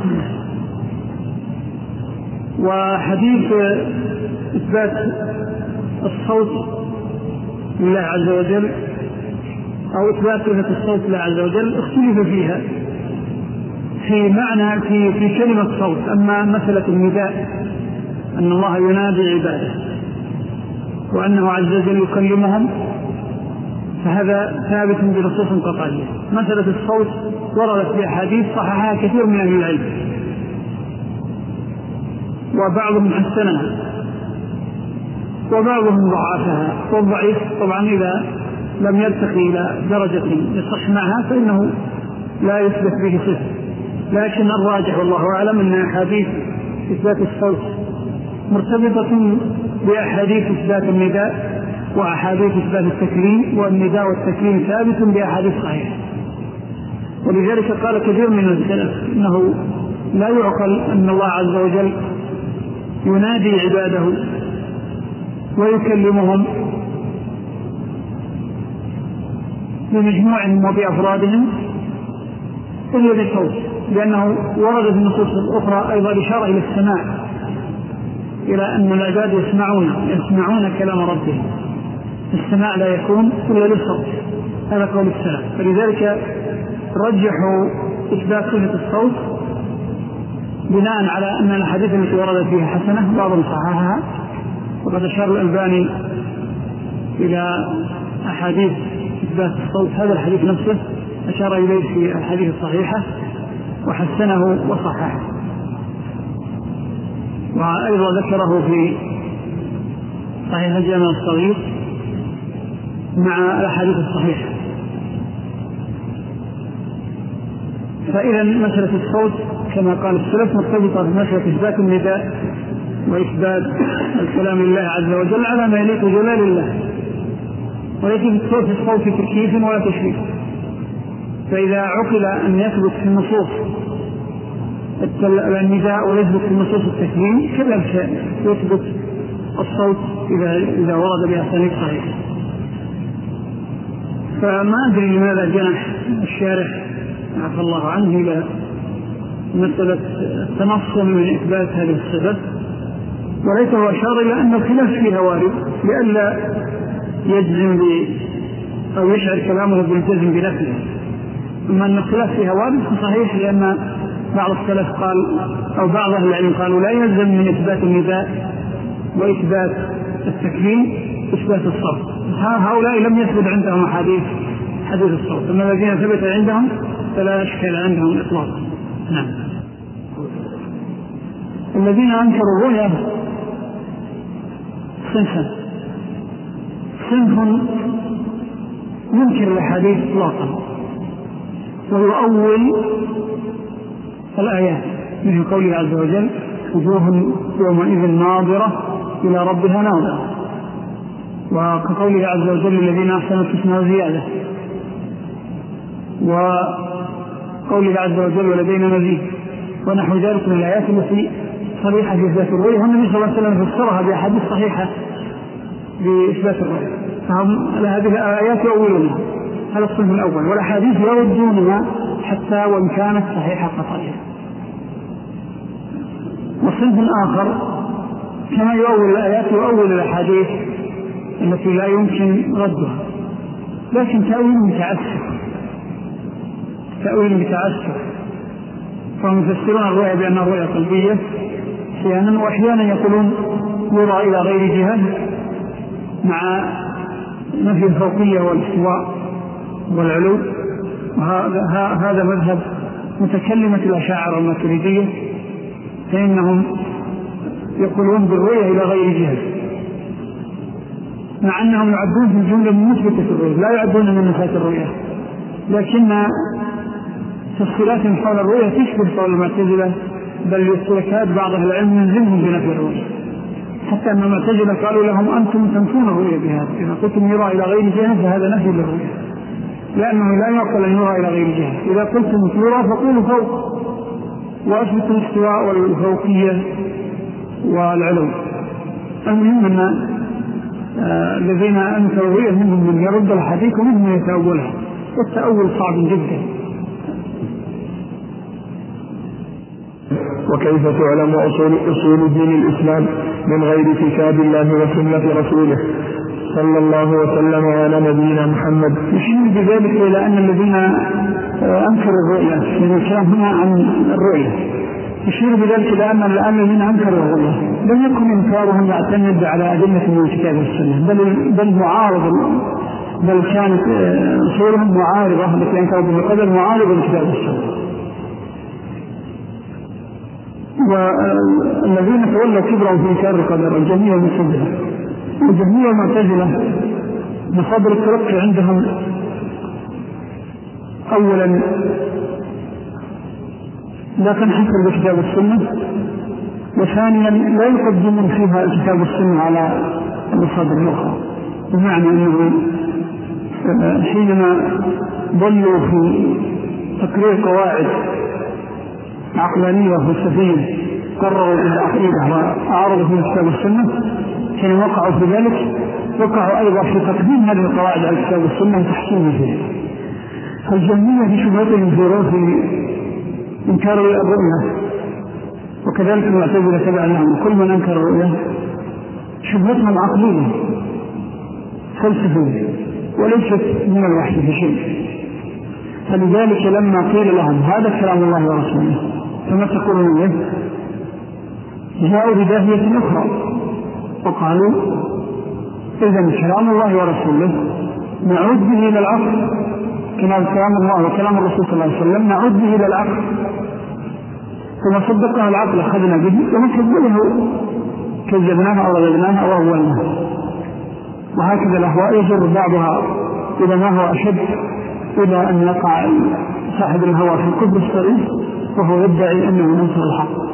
Speaker 2: وحديث إثبات الصوت لله عز وجل أو إثبات صفة الصوت لله عز وجل اختلف فيها في معنى في, في كلمة صوت. أما مسألة النداء أن الله ينادي عباده وأنه عز وجل يكلمهم فهذا ثابت بنصوص قطعية. مسألة الصوت وردت في أحاديث صححها كثير من أهل العلم، وبعضهم حسنها وبعضهم ضعفها، والضعيف طبعا إذا لم يرتقي إلى درجة يصح معها فإنه لا يثبت به صفة. لكن الراجح والله أعلم أن أحاديث إثبات الصوت مرتبطة بأحاديث إثبات النداء وأحاديث إثبات التكليم، والنداء والتكليم ثابت بأحاديث صحيحة. ولذلك قال كثير من السلف إنه لا يعقل أن الله عز وجل ينادي عباده ويكلمهم بمجموع وبأفرادهم إلا بصوت، لأنه ورد في النصوص الأخرى أيضا إشارة إلى السماع، إلى أن العباد يسمعون يسمعون كلام ربهم. السماع لا يكون إلا بالصوت، هذا قول السلف. فلذلك رجحوا إثبات صفة الصوت بناء على أن الحديث التي وردت فيها حسنة بعضهم صححها، وقد أشار الألباني إلى أحاديث إثبات الصوت. هذا الحديث نفسه أشار إليه في الحديث الصحيحة وحسنه وصححه، وأيضا ذكره في صحيح الجامع الصغير مع الأحاديث الصحيحة. فإذا مسألة الصوت كما قال السلف مرتبطة بمسألة إثبات النداء وإثبات الكلام لله عز وجل على ما يليق جلال الله، وليس في الصوت تكييف ولا تشريف. فإذا عقل أن يثبت في النصوص النداء ويثبت في النصوص التكليم كذلك يثبت الصوت إذا, إذا ورد بأسانيد صحيحة. فما أدري لماذا جنح الشارح عفى الله عنه إلى مسألة التنصل من إثبات هذه الصفات، وليته أشار إلى أن الخلاف فيها وارد لئلا يجزم أو يشعر كلامه بالجزم بنفسه. أما أن الخلاف فيها وارد صحيح، لأن بعض السلف قال أو بعض أهل العلم قالوا لا يلزم من إثبات النداء وإثبات التكفين إثبات الصرف. هؤلاء لم يثبت عندهم أحاديث حديث الصرف، أما الذين ثبت عندهم فلا أشكال عندهم إطلاقا. نعم. الذين أنكروا الرؤيا صنفان: صنف ينكر الأحاديث إطلاقا ويؤول الآيات مثل قوله عز وجل: وجوه يومئذ ناظرة إلى ربها ناظرة، وكقوله عز وجل: الذين أحسنوا الحسنى وزيادة، وقوله عز وجل: ولدينا مزيد، ونحو ذلك من الآيات التي صريحة في إثبات الرؤيا. والنبي صلى الله عليه وسلم فسرها بأحاديث صحيحة بإثبات الرؤيا، فهم هذه الآيات يؤولونها. هذا الصنف الأول. والأحاديث يردونها حتى وإن كانت صحيحة قطعية. والصنف الآخر كما يؤول الآيات يؤول الأحاديث التي لا يمكن ردها، لكن تأويل متعسف تأويل متعسف فهم يفسرون الرؤيا بأنها رؤيا قلبية أحيانا، وأحيانا يقولون يرى إلى غير جهة مع نفي الفوقية والاستواء والعلو. هذا مذهب متكلمة الأشاعرة والماتريدية، فإنهم يقولون بالرؤية إلى غير جهة، مع أنهم يعدون في الجملة من مثبتة الرؤية، لا يعدون من نفاة الرؤية، لكن تفصيلاتهم حول الرؤية تشبه قول المعتزلة، بل يتركات بعض أهل العلم يلزمهم بنفي الرؤية، حتى أن المعتزلة قالوا لهم: أنتم تنفون الرؤية بهذا، إذا قلتم يرى إلى غير جهة فهذا نفي للرؤية، لأنه لا يعقل أن يرى إلى غير جهة. إذا قلتم يرى فقولوا فوق، وأثبتوا الاستواء والفوقية والعلو. المهم أن آه الذين أنكروا الرؤية منهم من يرد الحديث ومنهم من يتأولها، والتأول صعب جدا.
Speaker 4: وكيف تعلم أصول, أصول دين الإسلام من غير كتاب الله وسنة رسوله صلى الله وسلم على نبينا محمد؟
Speaker 2: يشير بذلك إلى أن الذين أنكروا الرؤية من الكلام هنا عن الرؤية، يشير بذلك إلى أن الذين أنكروا الرؤية لم يكن إنكارهم يعتمد على أدلة من الكتاب والسنة، بل, بل معارض، بل كانت أصولهم معارضة التي أنكروا بالقدر معارضة للكتاب والسنة. والذين تولوا كبرهم في إنكار القدر الجميع والمعتزلة، الجميع والمعتزلة مصادر التلقي عندهم أولا لا تنحصر بكتاب السنة، وثانيا لا يقدمون فيها الكتاب والسنة على المصادر الأخرى، بمعنى أنه حينما ضلوا في تقرير قواعد عقلانية وفلسفية قرروا العقيدة وأعرضوا في الكتاب والسنة، كانوا وقعوا في ذلك وقعوا أيضا في تقديم هذه القواعد على الكتاب والسنة وتحسينها فيها. فالجميع في شبهتهم في رأس إنكار الرؤية، وكذلك المعتزلة تبع لهم كل من أنكر الرؤية شبهتهم عقلية فلسفية وليست من الوحي في شيء. فلذلك لما قيل لهم هذا كلام الله ورسوله فما تقولون به، جاءوا بداهية أخرى وقالوا: إذن كلام الله ورسوله نعود به إلى العقل، كلام الله وكلام الرسول صلى الله عليه وسلم نعود به إلى العقل، فما صدقنا العقل أخذنا به، وما صدقه كذبناه أو غذبناه أو أولناه. وهكذا الأهواء يجر بعضها إذا ما هو أشد إلى أن يقع صاحب الهوى في الكفر الصريح وهو يدعي أنه نصر الحق.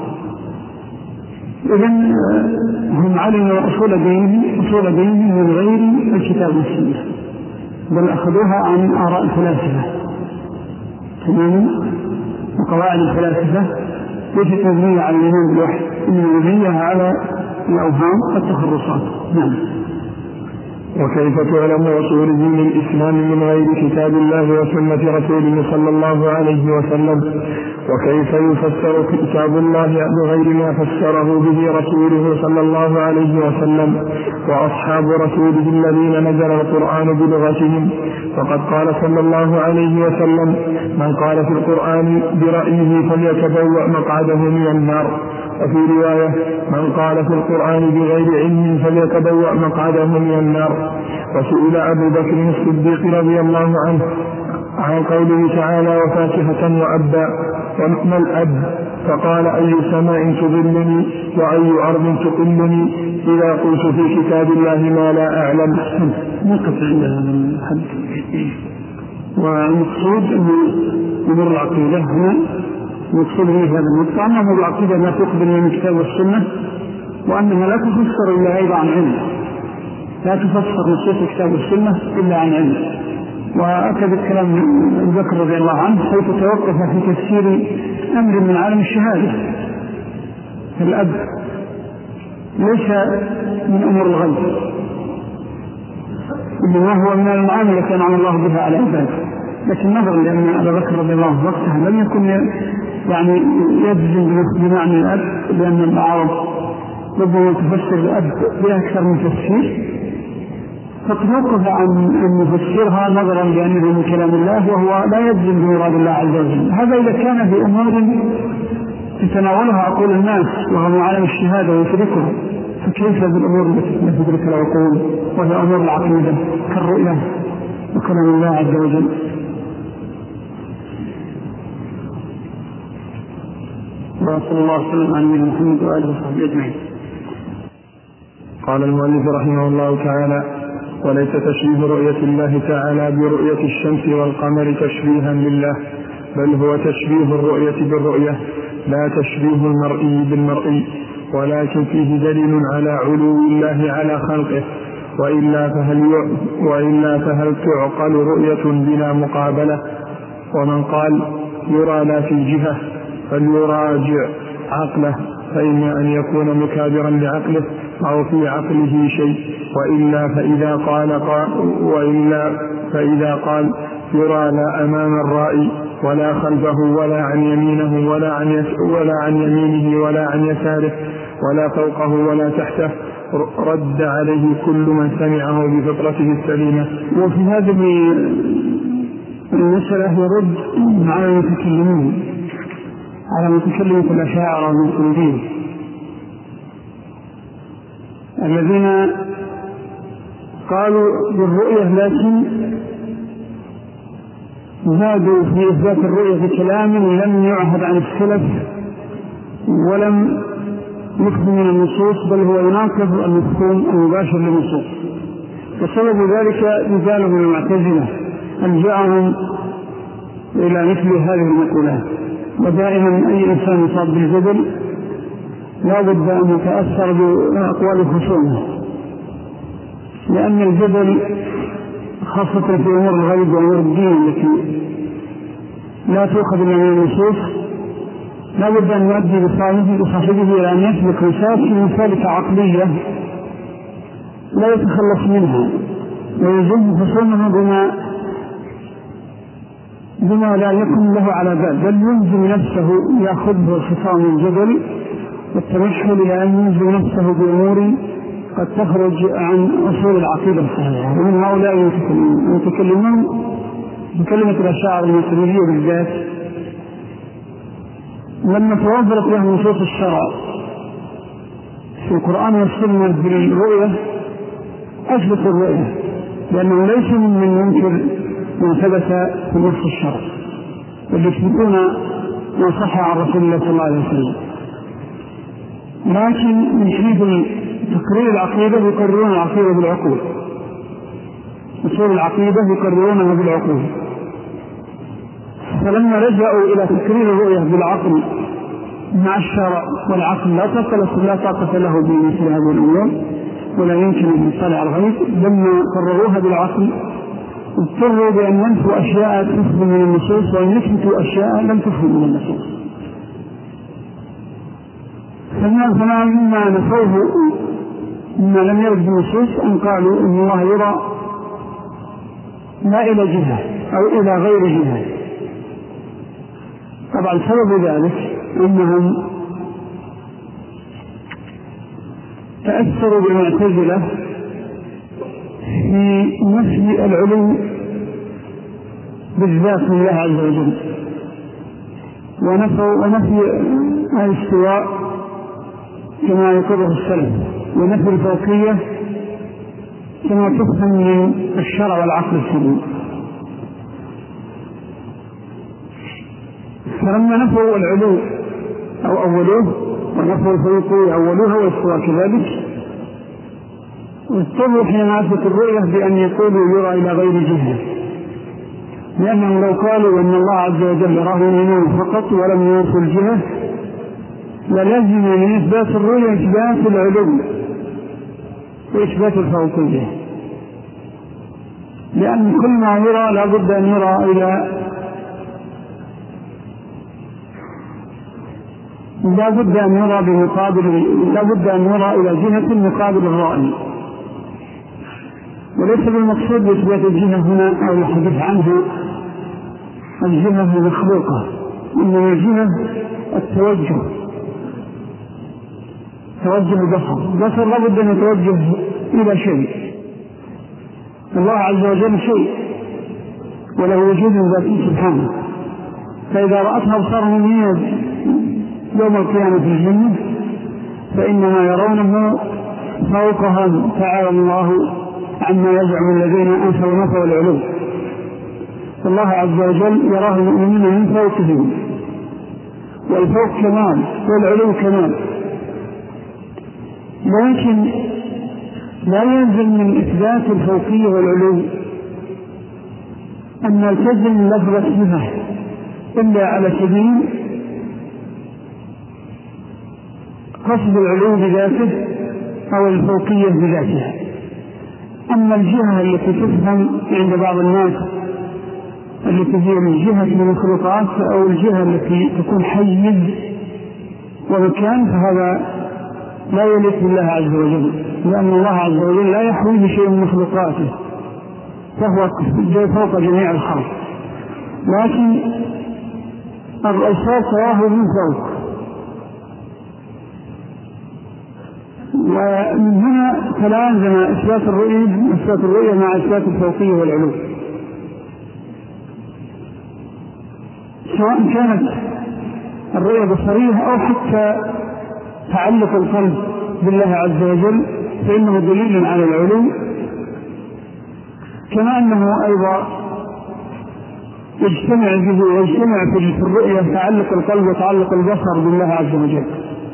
Speaker 2: إذن هم علموا أصول دينهم أصول دينهم من غير الكتاب والسنة، بل أخذوها عن آراء الفلاسفة تماما. وقواعد الفلاسفة ليست مبنية على الإيمان بالوحي، إنما مبنية على الأوهام والتخرصات. نعم.
Speaker 4: وكيف تعلم أصول دين الإسلام من غير كتاب الله وسنة رسوله صلى الله عليه وسلم؟ وكيف يفسر كتاب الله بغير ما فسره به رسوله صلى الله عليه وسلم وأصحاب رسوله الذين نزل القرآن بلغتهم؟ فقد قال صلى الله عليه وسلم: من قال في القرآن برأيه فليتبوأ مقعده من النار. وفي رواية من قال في القرآن بغير علم فليتبوأ مقعده من النار. وسئل أبو بكر الصديق رضي الله عنه عن قوله تعالى وفاكهة وأبا وما الأب؟ فقال أي سماء تظلني وأي أرض تقلني إذا قلت في كتاب الله ما لا أعلم.
Speaker 2: نقف عند هذا الحد. والمقصود أن أمور العقيدة هنا مقصود به هذا النقطة أن أمور العقيدة لا تقبل من الكتاب والسنة، وأنها لا تفسر إلا أيضا عن علم، لا تفسر نصوص الكتاب والسنة إلا عن علم. وأكد الكلام أبو بكر رضي الله عنه حيث توقف في تفسير أمر من عالم الشهادة. الأب ليس من أمور الغيب، إنما هو من المعاملة التي أنعم الله بها على عباده، لكن نظرا لأن أبا بكر رضي الله عنه وقتها لم يكن يعني يجزم بمعنى الأب، لأن العرب ربما تفسر الأب بأكثر من تفسير، فتوقف عن أن يفسرها نظرا لأنه من كلام الله وهو لا يجزم بمراد الله عز وجل. هذا إذا كان في أمور تتناولها عقول الناس وهو من عالم الشهادة ويدركها، فكيف بالأمور التي لا تدرك العقول وهي أمور العقيدة كالرؤية وكلام الله عز وجل. وصلى الله وسلم على نبينا محمد وآله وصحبه أجمعين.
Speaker 4: قال المؤلف رحمه الله تعالى وليس تشبيه رؤية الله تعالى برؤية الشمس والقمر تشبيها لله، بل هو تشبيه الرؤية بالرؤية لا تشبيه المرئي بالمرئي، ولكن فيه دليل على علو الله على خلقه، وإلا فهل, وإلا فهل تعقل رؤية بلا مقابلة؟ ومن قال يرى لا في جهة فليراجع عقله، فإما أن يكون مكابرا لعقله أو في عقله شيء، وإلا فإذا قال, قال وإلا فإذا قال يرى لا أمام الرائي ولا خلفه ولا عن يمينه ولا عن, ولا عن يمينه ولا عن يساره ولا فوقه ولا تحته، رد عليه كل من سمعه بفطرته السليمة.
Speaker 2: وفي هذه المسألة يرد على المتكلمين على متكلمة الأشاعرة والماتريدية الذين قالوا بالرؤية لكن زادوا في إثبات الرؤية بكلام لم يعهد عن السلف ولم يفهم من النصوص، بل هو يناقض المفهوم المباشر للنصوص. وسبب ذلك نزالهم المعتزلة ألجأهم إلى مثل هذه المقولات. ودائما أي إنسان يصاب بالجدل لا بد أن يتأثر بأقوال خصومه، لأن الجدل خاصة في أمور الغيب وأمور الدين التي لا تؤخذ من النصوص لا بد أن يؤدي بصاحبه إلى أن يسلك مسالك عقلية لا يتخلص منها، ويزن خصومه بما بما لا يكون له على بال، بل ينزل نفسه يأخذه خصام الجدل والتمشهل إلى أن ينزل نفسه بأمور قد تخرج عن أصول العقيدة الصحيحة. ومن هؤلاء المتكلمون بكلمة الأشاعرة الماتريدية بالذات لما توفرت لهم نصوص الشرع في القرآن والسنة بالرؤية أثبتوا الرؤية، لأنه ليس من ينكر ما ثبت في نص الشرع، بل يثبتون ما صح عن رسول الله صلى الله عليه وسلم. لكن من حيث تقرير العقيدة يقررون العقيدة بالعقول، أصول العقيدة يقررونها بالعقول. فلما رجعوا إلى تقرير الرؤية بالعقل مع الشرع والعقل لا طاقة لا طاقة له بمثل هذه الأمور ولا يمكن أن يطلع على الغيب، لما قرروها بالعقل اضطروا بأن ينفوا أشياء تفهم من النصوص وأن يثبتوا أشياء لم تفهم من النصوص. فما مما نفوه مما لم يرد بالنصوص أن قالوا إن الله يرى لا إلى جهة أو إلى غير جهة. طبعا سبب ذلك أنهم تأثروا بالمعتزلة في نفي العلو بالذات لله عز وجل، ونفوا ونفي الاستواء كما يقره السلف، ونفي الفوقية كما تفهم من الشرع والعقل السليم. فلما نفوا العلو أو أولوه ونفوا الفوقية أولوها والاستواء كذلك، اضطروا حين أثبتوا الرؤية بأن يقولوا يرى إلى غير جهة، لأنهم لو قالوا أن الله عز وجل يراه من فقط ولم يوصل الجهة للزم من إثبات الرؤية إثبات العلو وإثبات الفوقية، لأن كل ما يرى لا بد أن يرى إلى لا بد أن يرى بمقابل لا بد أن يرى إلى جهة مقابل الرأي، وليس بالمقصود بإثبات الجهة هنا أو الحديث عنها الجهة المخلوقة، إنما الجهة التوجه، توجه البصر. البصر لا بد أن يتوجه إلى شيء، الله عز وجل شيء وله وجود ذاتي سبحانه، فإذا رأتها أبصارهم يوم القيامة في الجنة فإنما يرونه فوقهم، تعالى الله عما يزعم الذين أنفوا نفوا العلو. فالله عز وجل يراه المؤمنين من فوقهم، والفوق كمال والعلو كمال، لكن لا يلزم من إثبات الفوقية والعلو أن نلتزم لفظ اسمها إلا على سبيل قصد العلو بذاته أو الفوقية بذاتها. أما الجهة التي تفهم عند بعض الناس التي هي من جهة المخلوقات أو الجهة التي تكون حيز ومكان، فهذا لا يليق بالله عز وجل، لأن الله عز وجل لا يحوي بشيء من مخلوقاته، فهو فوق جميع الخلق، لكن الصوت يراه من فوق. ومن هنا تلازم إثبات الرؤية إثبات الرؤية مع إثبات الفوقية والعلو، سواء كانت الرؤية بصرية أو حتى تعلق القلب بالله عز وجل فإنه دليل على العلو، كما أنه أيضا يجتمع به ويجتمع في الرؤية تعلق القلب وتعلق البصر بالله عز وجل.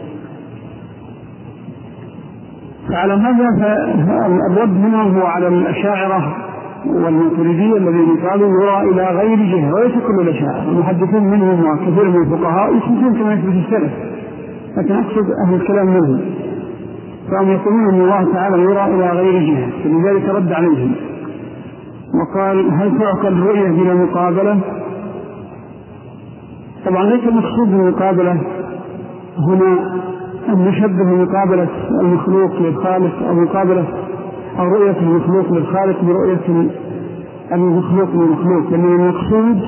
Speaker 2: فعلى هذا فالرد هنا هو على الأشاعرة والماتريدية الذين قالوا يرى إلى غير جهة، وليس كل الأشاعرة، المحدثين منهم وكثير من الفقهاء يثبتون كما يثبت السلف، لكن أقصد أهل الكلام منهم، فهم يقولون أن الله تعالى يرى إلى غير جهة، فلذلك رد عليهم وقال هل تعقل الرؤية بلا مقابلة؟ طبعا ليس المقصود بالمقابلة هنا أن نشبه مقابلة المخلوق للخالق أو مقابلة أو رؤية المخلوق للخالق برؤية المخلوق للمخلوق، لأن المقصود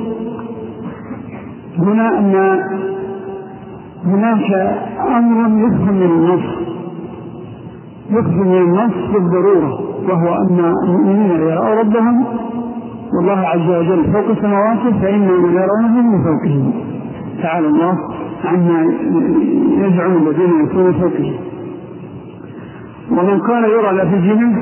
Speaker 2: هنا أن هناك أمر يفهم من النص يفهم من النص بالضرورة، وهو أن المؤمنين يرون ربهم والله عز وجل فوق سماواته فإنهم يرونه من فوقهم، تعالى الله عما يزعم الذين يكونوا فوقهم. ومن كان يرى لا في جهة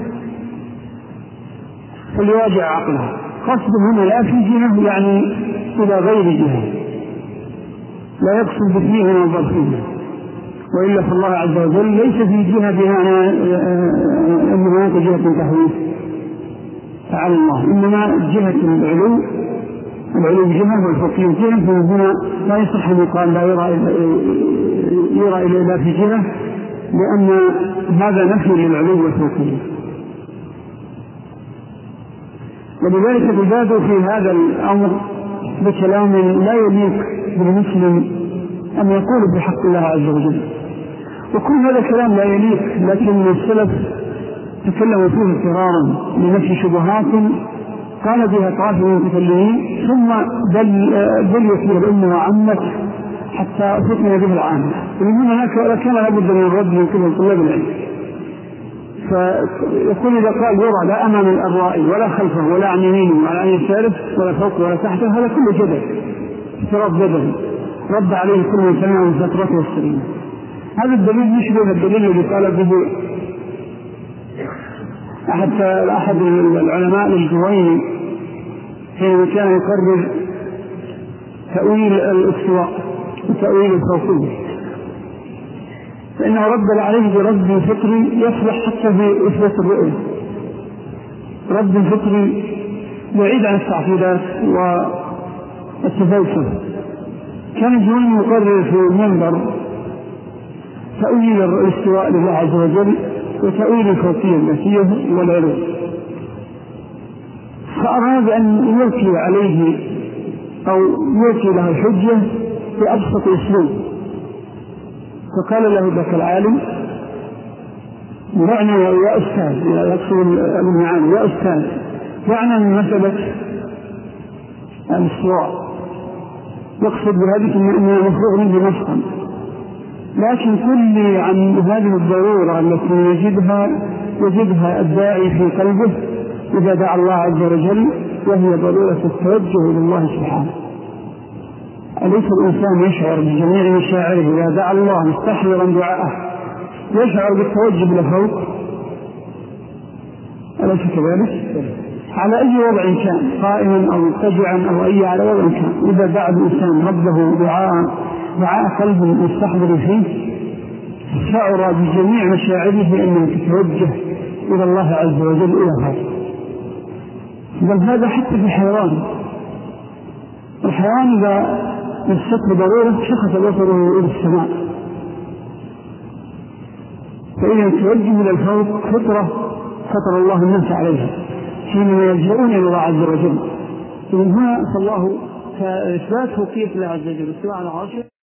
Speaker 2: فليواجع عقله، قصد هنا لا في جهة يعني إلى غير جهة، لا يقصد فيه من الظرفية، وإلا فالله عز وجل ليس في جهة بمعنى أن هناك جهة تحويل تعالى الله، إنما جهة العلو العلو جهة والفوقية جهة، فهنا لا يصح أن يقال لا يرى يرى إلى في جهة، لأن هذا نفي للعلو والفوقية. ولذلك بزادوا في هذا الأمر بكلام لا يليق بالمسلم أن يقول بحق الله عز وجل، وكل هذا كلام لا يليق، لكن السلف تكلموا فيه اضطرارا لنفي شبهات قال بها طائفة من المتكلمين، ثم بليت به الأمة وعمت حتى فتن به العامة، ومن هنا كان لابد من الرد من قبل طلاب العلم. فيقول إذا قال يرى لا أمام الرائي ولا خلفه ولا عن يمينه ولا عن يساره ولا فوق ولا تحته، هذا كله جدل افتراض بدني رد عليه كل من سمعه من فترته السليمة. هذا الدليل يشبه الدليل الذي قال به أحد أحد العلماء الجويني حينما كان يقرر تأويل الاستواء وتأويل الفوقية، فإنه رد عليه برد فطري يصلح حتى في إثبات الرؤية، رد فطري بعيد عن التعقيدات والتفلسف. كان الجويني يقرر في المنبر تأويل الاستواء لله عز وجل وتأويل الفوقية الذاتية والعلو، فأراد أن يلقي عليه أو يلقي له الحجة بأبسط أسلوب، فقال له ذاك العالم: معنى يا أستاذ، يقصد المعاني، يا أستاذ معنى من مسألة الاستواء يقصد بهذه أنه مفروغ منه نصا، لكن كل عن هذه الضرورة التي يجدها يجدها الداعي في قلبه إذا دعا الله عز وجل، وهي ضرورة التوجه إلى الله سبحانه. أليس الإنسان يشعر بجميع مشاعره إذا دعا الله مستحضرا دعاءه يشعر بالتوجه إلى فوق؟ أليس كذلك؟ على أي وضع كان، قائما أو مضطجعا أو أي على وضع كان، إذا دعا الإنسان ربه دعاء دعاء قلبه مستحضر فيه شعر بجميع مشاعره أنه تتوجه إلى الله عز وجل إلى هذا. بل هذا حتى في الحيوان، الحيوان إذا مسته ضرورة شخص بصره إلى السماء، فإذا توجه إلى الفوق فطرة فطر الله الناس عليها حينما يلجؤون إلى الله عز وجل. ومن هنا فالله كإثبات فوقية الله عز وجل استواء على عرشه.